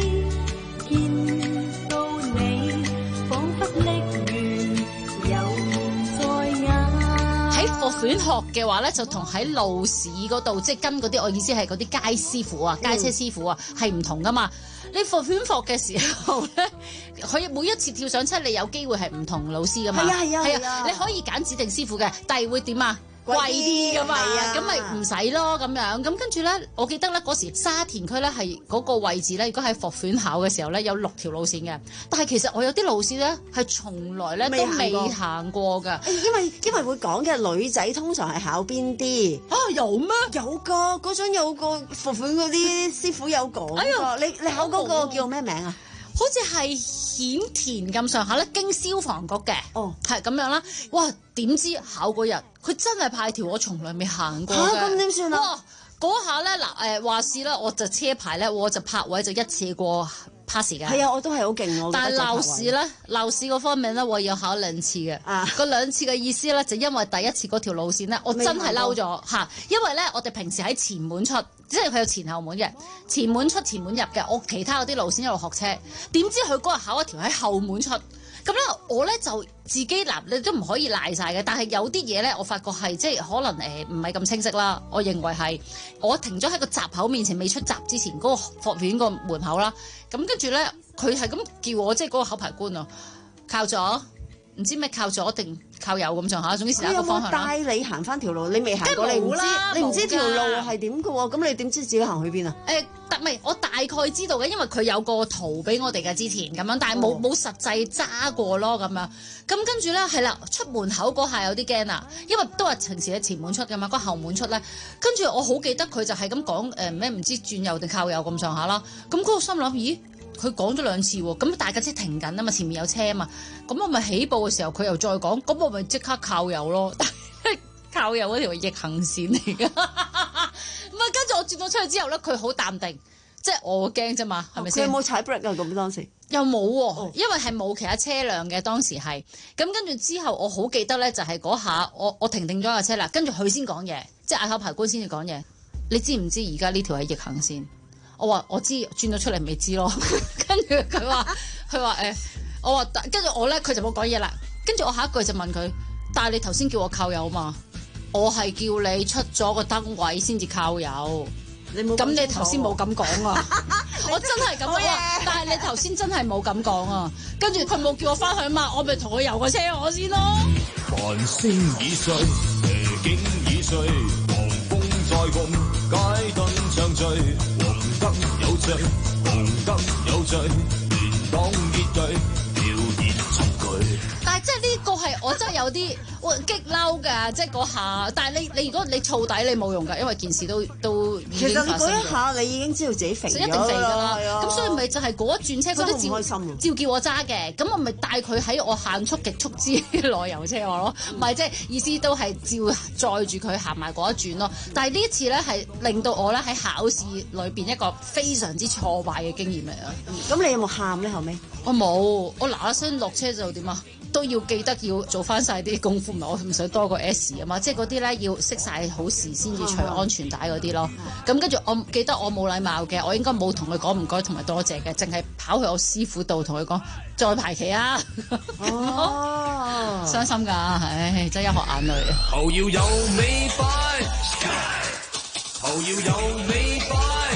見到你，彷彿歷完又在眼。 喺學犬學嘅話咧，就同喺路市嗰度，即係跟嗰啲，我意思係嗰啲街師傅啊、街車師傅啊，係唔同噶嘛。你學犬學嘅時候咧，佢每一次跳上車，你有機會係唔同老師噶嘛。 係啊係啊係啊， 你可以揀指定師傅嘅，但係會點啊？貴啲噶嘛，咁咪唔使咯咁樣。咁跟住咧，我記得咧嗰時沙田區咧係嗰個位置咧，如果喺學犬考嘅時候咧，有六條路線嘅。但係其實我有啲路線咧係從來咧都未行過㗎。 因為因為會講嘅女仔通常係考邊啲啊？有咩？ 有個嗰陣有個學犬嗰啲師傅有講哎㗎。你你考嗰個叫咩名啊？ 好似係顯田咁上下咧，經消防局嘅， 哦， 係咁樣啦。哇！點知考嗰日佢真係派條我從來未行過嘅。 嚇咁點算啊？ 哇！嗰下咧嗱誒話事啦，我就車牌咧，我就泊位就一次過 pass 嘅。 係啊，我都係好勁，我但係鬧試咧，鬧試嗰方面咧，我要考兩次嘅。啊，嗰兩次嘅意思咧，就因為第一次嗰條路線咧，我真係嬲咗嚇，因為咧我哋平時喺前門出。即係佢有前後門嘅，前門出前門入嘅。我其他嗰啲路線一路學車，點知佢嗰日考一條喺後門出，咁咧我咧就自己嗱，你都唔可以賴晒嘅。但係有啲嘢咧，我發覺係即係可能誒唔係咁清晰啦。我認為係我停咗喺個閘口面前，未出閘之前嗰、嗰個學院個門口啦。咁跟住咧，佢係咁叫我，即係嗰個考牌官啊，靠咗。唔知咩靠左定靠右咁上下，總之是一個方向啦。 佢有冇帶你行翻條路？你未行過，你唔知，你唔知條路係點嘅喎。咁你點知自己行去邊啊？ 誒，但唔係我大概知道嘅，因為佢有個圖俾我哋嘅之前咁樣，但係冇冇實際揸過咯咁樣。咁跟住咧係啦，出門口嗰下有啲驚啊，因為都係平時喺前門出嘅嘛，嗰後門出咧。跟住我好記得佢就係咁講誒咩唔知轉右定靠右咁上下啦。咁嗰個心諗咦？佢講咗兩次喎，咁大架車停緊啊嘛，前面有車啊嘛，咁我咪起步嘅時候佢又再講，咁我咪即刻靠右咯，但係靠右嗰條逆行線嚟㗎，唔係跟住我轉到出去之後咧，佢好淡定，即係我驚啫嘛，係咪先？ 佢有冇踩 brake 啊？咁當時又冇喎、哦，因為係冇其他車輛嘅當時係，咁跟住之後我好記得咧，就係嗰下我我停定咗架車啦，跟住佢先講嘢，即係嗌考牌官先至講嘢，你知唔知而家呢條係逆行線？我話我知，轉咗出嚟未知咯。跟住佢話佢話誒，我話跟住我咧，佢就冇講嘢啦。跟住我下一句就問佢，但係你頭先叫我靠右嘛？我係叫你出咗個燈位先至靠右。你冇咁你頭先冇咁講啊！我真係咁講啊！但係你頭先真係冇咁講啊！跟住佢冇叫我翻去嘛，我咪同佢遊個車我先咯。 繁星已碎，夜景已碎，狂風再共街燈唱醉，黃燈有醉，紅燈有醉，連黨結隊，表演重舉。 但係即係呢個係我真係有啲我激嬲㗎，即係嗰下。但係你你如果你燥底你冇用㗎，因為件事都都已經發生咗。 其實你嗰一下你已經知道自己肥咗啦， 一定肥㗎啦。咁、 啊、 所以咪就係嗰一轉車佢都照照叫我揸嘅，咁我咪帶佢喺我限速極速之內遊車我咯。唔係即係意思都係照載住佢行埋嗰一轉咯。但係呢一次咧係令到我咧喺考試裏邊一個非常之挫敗嘅經驗嚟啊！ 咁、嗯、你有冇喊咧後尾？ 我冇，我嗱嗱聲落車就點啊？都要記得要做翻晒啲功夫，唔係我唔想多個 S 啊嘛，即係嗰啲咧要識晒好時先至除安全帶嗰啲咯。咁跟住我記得我冇禮貌嘅，我應該冇同佢講唔該同埋多謝嘅，淨係跑去我師傅度同佢講再排期啊！哦，傷心㗎，唉，真係一學眼淚。 頭要有美擺，頭要有美擺，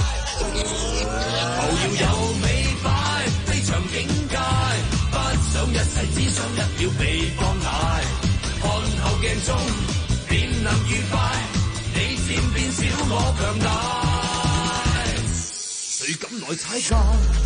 頭要有美擺，非常境界。想一世只想一秒被放大，看後鏡中便能愉快，你漸變小我強大，誰敢來踩界？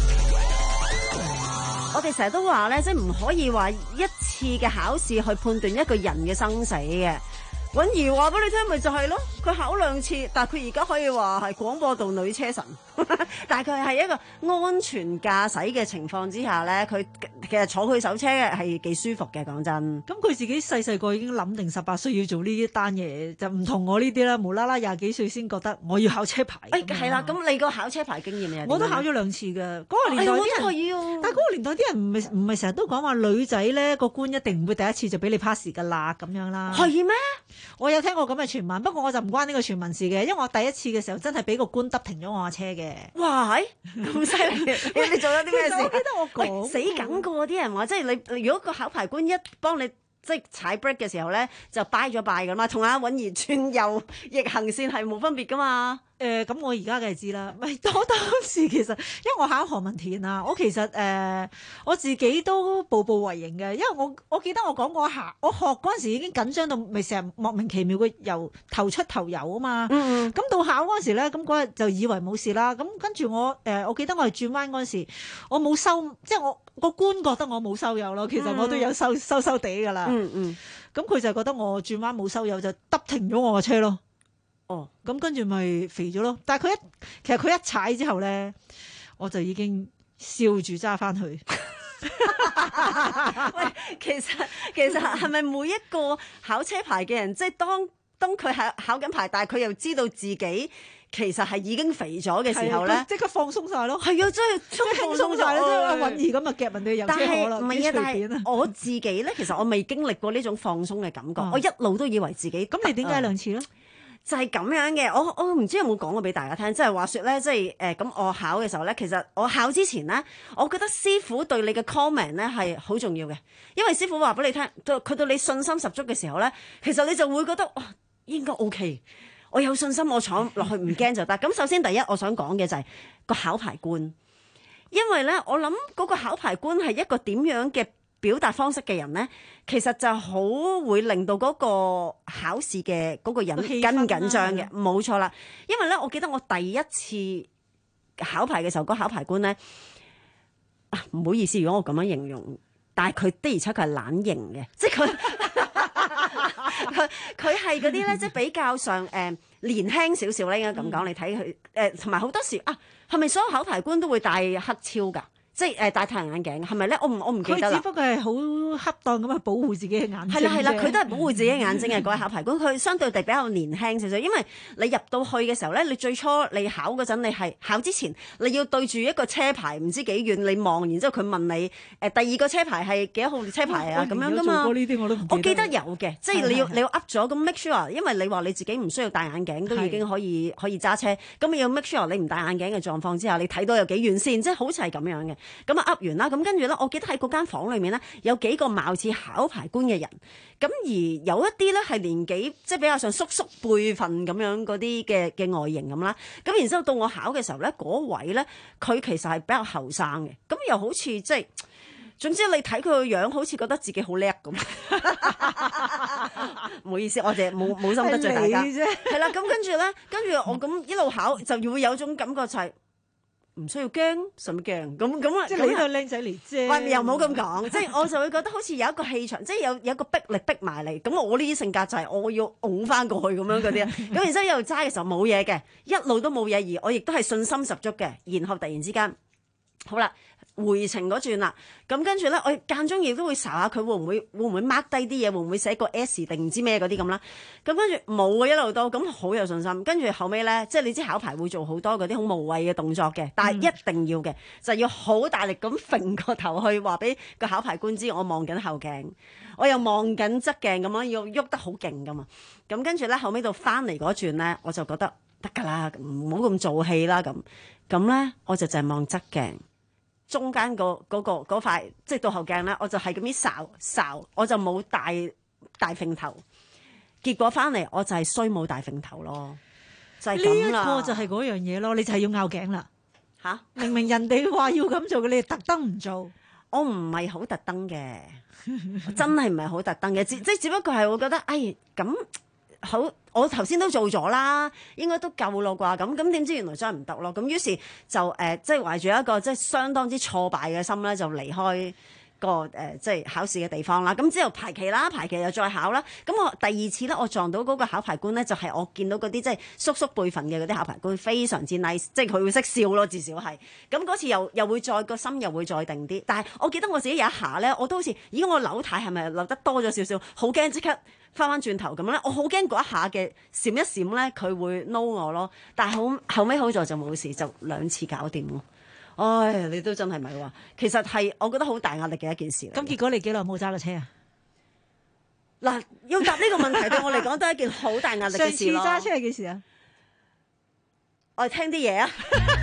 我哋成日都話咧，即係唔可以話一次嘅考試去判斷一個人嘅生死嘅。允兒話俾你聽，咪就係咯，佢考兩次，但係佢而家可以話係廣播道女車神，但係佢係一個安全駕駛嘅情況之下咧，佢其實坐佢手車嘅係幾舒服嘅，講真。 咁佢自己細細個已經諗定十八歲要做呢一單嘢，就唔同我呢啲啦，無啦啦廿幾歲先覺得我要考車牌。 誒係啦，咁你個考車牌經驗又？ 我都考咗兩次嘅，嗰、那個年代啲人， 哎、要但係嗰個年代啲人唔係唔係成日都講話女仔咧個官一定唔會第一次就俾你 pass 㗎啦咁樣啦。 係咩？ 我有聽過咁嘅傳聞，不過我就唔關呢個傳聞事嘅，因為我第一次嘅時候真係俾個官揼停咗我架車嘅。 哇，係咁犀利！你做咗啲咩事？ 我記得我講死梗過啲人話，即係你如果個考牌官一幫你。即係踩 brake 嘅時候咧，就拜咗拜噶嘛，同阿允兒轉右逆行線係冇分別噶嘛。 誒、呃，咁我而家梗係知啦。唔係當當時其實，因為我考何文田啊，我其實誒、呃、我自己都步步為營嘅，因為我我記得我講過下，我學嗰陣時已經緊張到咪成日莫名其妙嘅由頭出頭遊啊嘛。嗯嗯。咁到考嗰陣時咧，咁嗰日就以為冇事啦。咁跟住我誒、呃，我記得我係轉彎嗰陣時，我冇收，即係我個官覺得我冇收油咯。其實我都有收收收地㗎啦。嗯嗯。咁佢就覺得我轉彎冇收油，就揼停咗我個車咯。哦，咁跟住咪肥咗咯。但係佢一其實佢一踩之後咧，我就已經笑住揸翻去。 喂，其實其實係咪每一個考車牌嘅人，即係當當佢係考緊牌，但係佢又知道自己其實係已經肥咗嘅時候咧， 即刻放鬆晒咯。 係啊，真係真係輕鬆晒啦，即係阿允兒咁啊夾人哋遊車河啦， 唔係啊，但係我自己咧，其實我未經歷過呢種放鬆嘅感覺，我一路都以為自己。 咁你點解兩次咧？ 就係咁樣嘅，我我唔知有冇講過俾大家聽，即係話説咧，即係誒咁我考嘅時候咧，其實我考之前咧，我覺得師傅對你嘅 comment 咧係好重要嘅，因為師傅話俾你聽，佢對你信心十足嘅時候咧，其實你就會覺得哇應該 OK， 我有信心，我闖落去唔驚就得。咁首先第一我想講嘅就係個考牌官，因為咧我諗嗰個考牌官係一個點樣嘅表達方式嘅人咧，其實就好會令到嗰個考試嘅嗰個人更緊張嘅，冇錯啦。因為咧，我記得我第一次考牌嘅時候，嗰個考牌官咧，啊唔好意思，如果我咁樣形容，但係佢的而且確係懶型嘅，即係佢佢佢係嗰啲咧，即係比較上誒、呃、年輕少少咧，應該咁講。嗯、你睇佢誒，同埋好多時啊，係咪所有考牌官都會戴黑超㗎？即係誒戴太陽眼鏡係咪咧？我唔我唔記得啦。佢只不過係好恰當咁去保護自己嘅眼睛。係啦係啦，佢都係保護自己嘅眼睛嘅嗰位考牌官。佢相對地比較年輕少少，因為你入到去嘅時候咧，你最初你考嗰陣，你係考之前你要對住一個車牌唔知幾遠，你望，然之後佢問你誒、呃、第二個車牌係幾多號車牌啊咁樣噶嘛。呢啲我都唔記得。我記得有嘅，即係你要你要噏咗咁 make sure，因為你話你自己唔需要戴眼鏡都已經可以可以揸車，咁你要 make sure 你唔戴眼鏡嘅狀況之下，你睇到有幾遠先，即係好似係咁樣嘅。咁啊噏完啦，咁跟住咧，我記得喺嗰間房裏面咧，有幾個貌似考牌官嘅人，咁而有一啲咧係年紀即係比較上叔叔輩份咁樣嗰啲嘅嘅外形咁啦，咁然之後到我考嘅時候咧，嗰位咧佢其實係比較後生嘅，咁又好似即係，總之你睇佢個樣，好似覺得自己好叻咁。唔好意思，我哋冇冇心得罪大家，係啦，咁跟住咧，跟住我咁一路考，就會有種感覺就係、是。唔需要驚，使乜驚？咁咁啊， 即係你都係靚仔嚟啫。 喂，又冇咁講，即係我就會覺得好似有一個氣場，即係有有一個逼力逼埋嚟。咁我呢啲性格就係我要拱翻過去咁樣嗰啲啊。咁然之後一路揸嘅時候冇嘢嘅，一路都冇嘢，而我亦都係信心十足嘅。然後突然之間，好啦。回程嗰轉啦，咁跟住咧，我間中亦都會睄下佢會唔會會唔會 mark 低啲嘢，會唔會寫個 S 定唔知咩嗰啲咁啦。咁跟住冇啊，一路都咁好有信心。跟住後尾咧，即係你知考牌會做好多嗰啲好無謂嘅動作嘅，但係一定要嘅、嗯、就要好大力咁揈個頭去話俾個考牌官知，我望緊後鏡，我又望緊側鏡咁樣，要喐得好勁噶嘛。咁跟住咧，後尾到翻嚟嗰轉咧，我就覺得得㗎啦，唔好咁做戲啦咁。咁咧，我就淨係望側鏡。中間嗰嗰個嗰塊即係倒後鏡咧，我就係咁樣睄睄，我就冇大大揈頭，結果翻嚟我就係衰冇大揈頭咯，就係咁啦。 呢一個就係嗰樣嘢咯，你就係要拗頸啦嚇！啊、明明人哋話要咁做嘅，你特登唔做， 我唔係好特登嘅，真係唔係好特登嘅，只即係只不過係會覺得，哎咁。好，我頭先都做咗啦，應該都夠咯啩，咁咁點知原來真係唔得咯，咁於是就誒、呃，即係懷住一個即係相當之挫敗嘅心咧，就離開個誒、呃、即係考試嘅地方啦。咁之後排期啦，排期又再考啦。咁我第二次咧，我撞到嗰個考牌官咧，就係、是、我見到嗰啲即係叔叔輩份嘅嗰啲考牌官，非常之 nice，即係佢會識笑咯，至少係。咁嗰次又又會再個心又會再定啲。但係我記得我自己有一下咧，我都好似咦我扭軚係咪扭得多咗少少，好驚即刻。翻翻轉頭咁樣咧，我好驚嗰一下嘅閃一閃咧，佢會 no 我咯。但係好後尾好在就冇事，就兩次搞掂咯。唉，你都真係咪話？其實係我覺得好大壓力嘅一件事嚟。 咁結果你幾耐冇揸過車啊？ 嗱，要答呢個問題對我嚟講都係一件好大壓力嘅事咯。 上次揸車係幾時啊？ 我哋聽啲嘢啊！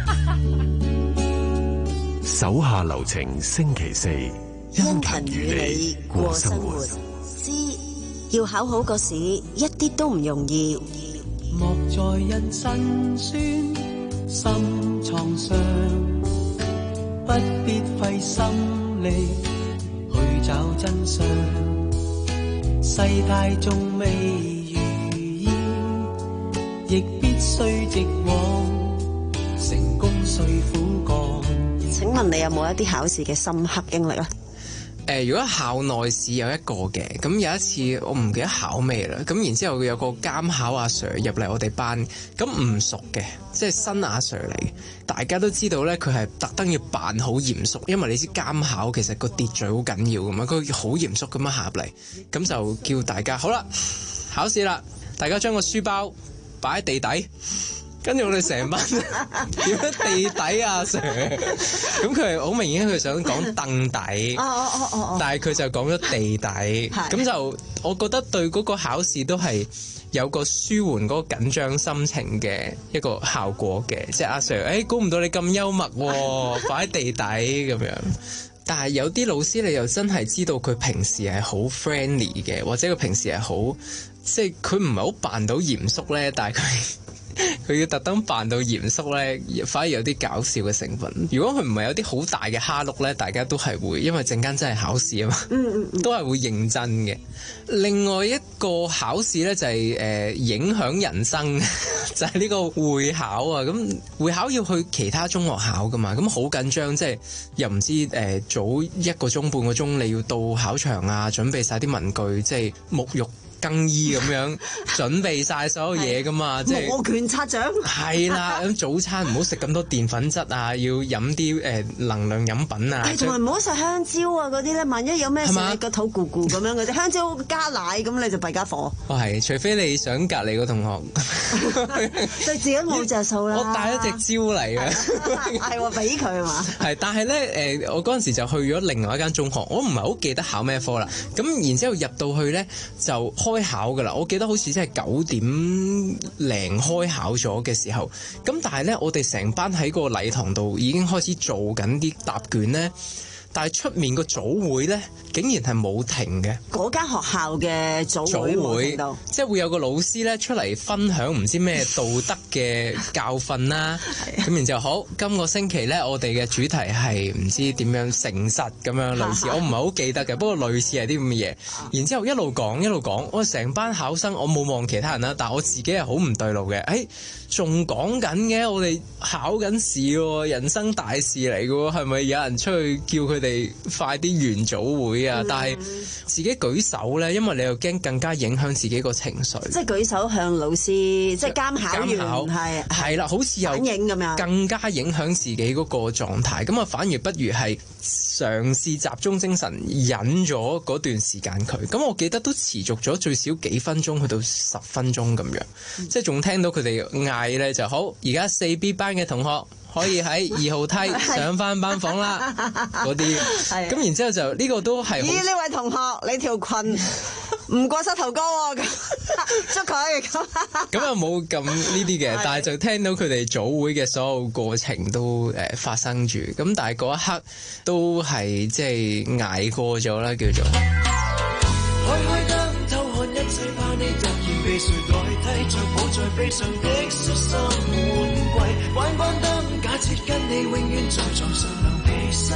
手下留情，星期四，殷勤與你過生活。 知要考好個試，一啲都唔容易。 莫在人辛酸心創傷，不必費心力去找真相。世態仲未如意，亦必須直往，成功需苦幹。 請問你有冇一啲考試嘅深刻經歷咧？ 誒、呃，如果考內試有一個嘅，咁有一次我唔記得考咩啦，咁然之後有個監考阿 Sir 入嚟我哋班，咁唔熟嘅，即係新阿 Sir 嚟，大家都知道咧，佢係特登要扮好嚴肅，因為你知監考其實個秩序好緊要噶嘛，佢好嚴肅咁樣行入嚟，咁就叫大家好啦，考試啦，大家將個書包擺喺地底。跟住我哋成班點樣地底啊 Sir？ 咁佢係好明顯佢想講凳底，但係佢就講咗地底，咁就我覺得對嗰個考試都係有個舒緩嗰個緊張心情嘅一個效果嘅，即係阿 Sir， 誒估唔到你咁幽默喎，擺喺地底咁樣。但係有啲老師你又真係知道佢平時係好 friendly 嘅，或者佢平時係好即係佢唔係好扮到嚴肅咧，但係佢。佢要特登扮到嚴肅咧，反而有啲搞笑嘅成分。如果佢唔係有啲好大嘅蝦碌咧，大家都係會，因為陣間真係考試啊嘛，嗯嗯都係會認真嘅。另外一個考試咧就係、是、誒、呃、影響人生，就係呢個會考啊。咁會考要去其他中學考噶嘛，咁好緊張，即係又唔知誒、呃、早一個鐘半個鐘你要到考場啊，準備晒啲文具，即係沐浴。更衣咁樣準備晒所有嘢噶嘛，即係摩拳擦掌。 係啦，咁早餐唔好食咁多澱粉質啊，要飲啲誒能量飲品啊。 同埋唔好食香蕉啊嗰啲咧，萬一有咩事你個肚咕咕咁樣嗰啲香蕉加奶咁你就弊家伙。 哦係，除非你想隔離個同學， 對自己冇着數啦。 我帶咗隻蕉嚟啊， 係喎俾佢嘛。 係，但係咧誒，我嗰陣時就去咗另外一間中學，我唔係好記得考咩科啦。咁然之後入到去咧就開考㗎啦，我記得好似真係九點零開考咗嘅時候，咁但係咧我哋成班喺個禮堂度已經開始做緊啲答卷咧。但係出面個組會咧，竟然係冇停嘅。 嗰間學校嘅組會冇停到， 即係會有個老師咧出嚟分享唔知咩道德嘅教訓啦。咁然之後好，今個星期咧我哋嘅主題係唔知點樣誠實咁樣類似，我唔係好記得嘅，不過類似係啲咁嘅嘢。然之後一路講一路講，我成班考生我冇望其他人啦，但係我自己係好唔對路嘅。誒，仲講緊嘅，我哋考緊試喎，人生大事嚟嘅喎，係咪有人出去叫佢哋快啲完組會啊？嗯、但係自己舉手咧，因為你又驚更加影響自己個情緒。即係舉手向老師，即係監考員係係啦，好似又更加影響自己嗰個狀態。咁啊，反而不如係嘗試集中精神，忍咗嗰段時間佢。咁我記得都持續咗最少幾分鐘，去到十分鐘咁樣，嗯、即係仲聽到佢哋嗌咧就好。而家四 B 班嘅同學可以喺二號梯上翻班房啦，嗰啲咁然之後就呢、呢個都係。 咦？呢位同學，你條裙唔過膝頭哥喎，捉佢咁。 咁又冇咁呢啲嘅，但係就聽到佢哋組會嘅所有過程都誒、呃、發生住，咁但係嗰一刻都係即係捱過咗啦，叫做。開開燈，偷看一切，怕你突然被誰代替，像抱在悲傷的傷心換季。關關燈，假設跟你永遠在床上流鼻涕。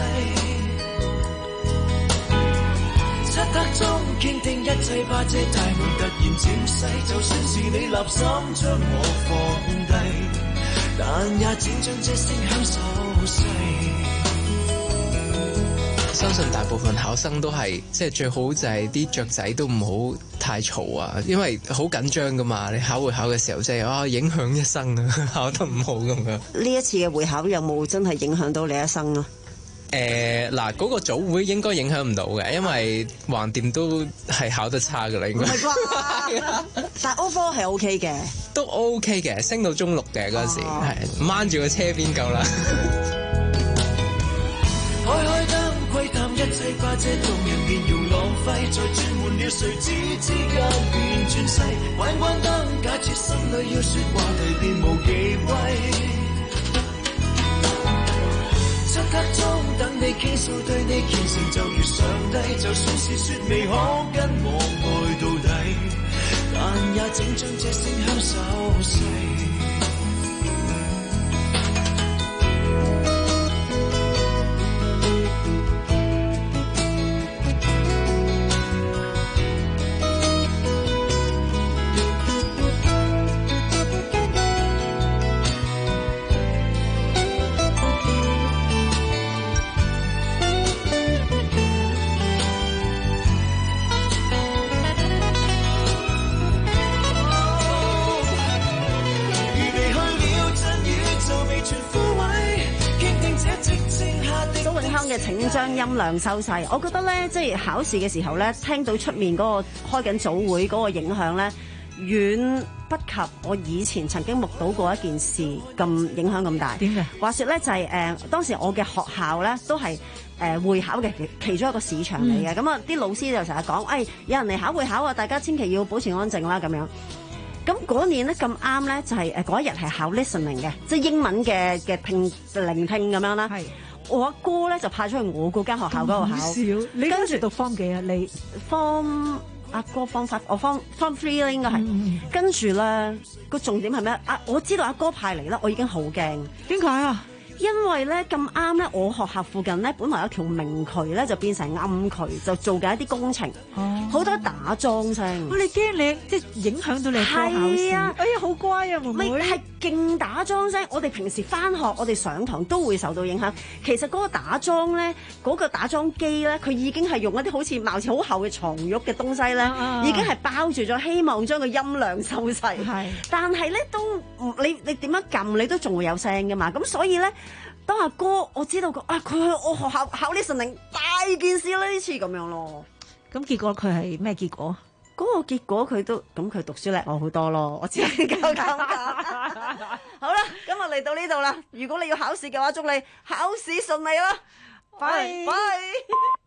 漆黑中傾聽一切，怕這大門突然漸細。就算是你立心將我放低，但也只將這聲響手勢。相信大部分考生都係即係最好就係啲雀仔都唔好太嘈啊，因為好緊張噶嘛。你考會考嘅時候即係啊影響一生啊，考得唔好咁樣。呢一次嘅會考有冇真係影響到你一生啊？ 誒嗱，嗰個組會應該影響唔到嘅，因為橫掂都係考得差噶啦，應該。唔係啩？ 但 overall 係 OK 嘅， 都 OK 嘅，升到中六嘅嗰陣時係掹住個車邊夠啦。開開燈，窺探一切，怕這動人便搖浪費，再轉換了誰知之間變轉世，關關燈，假設心裏要說話題便無忌諱。漆黑中等你傾訴，對你虔誠就如上帝，就算是說未可跟我愛到底，但也請將這聲響手勢。 嘅請將音量收細，我覺得咧，即係考試嘅時候咧，聽到出面嗰個開緊早會嗰個影響咧，遠不及我以前曾經目睹過一件事咁影響咁大。點嘅？話說咧就係、是、誒、呃，當時我嘅學校咧都係誒、呃、會考嘅其中一個市場嚟嘅，咁啊啲老師就成日講，誒、哎、有人嚟考會考啊，大家千祈要保持安靜啦咁樣。咁嗰年咧咁啱咧，就係誒嗰一日係考 listening 嘅，即係英文嘅嘅聽聆聽咁樣啦。係。我阿哥咧就派咗去我嗰間學校嗰度考， 少你跟住讀 form 幾啊？你 form 阿哥 form five，我 form form three 啦應該係。嗯、跟住咧個重點係咩？啊，我知道阿哥派嚟啦，我已經好驚。點解啊？因為咧咁啱咧，我學校附近咧本來有條明渠咧，就變成暗渠，就做緊一啲工程，好、哦、多打樁聲。 我哋驚你即係影響到你科考試。啊！哎呀，好乖啊，妹妹。 咪係勁打樁聲。我哋平時翻學，我哋上堂都會受到影響。其實嗰個打樁咧，嗰、嗰個打樁機咧，佢已經係用一啲好似貌似好厚嘅床褥嘅東西咧，啊、已經係包住咗，希望將個音量收細。係。但係咧都你你點樣撳，你都仲會有聲噶嘛。咁所以咧。當阿哥我知道個啊，佢去我學校考 listening 大件事啦，呢次咁樣咯。 咁結果佢係咩結果？ 嗰個結果佢都咁佢讀書叻我好多咯，我只係夠咁講。好啦，今日嚟到呢度啦。如果你要考試嘅話，祝你考試順利啦。拜拜。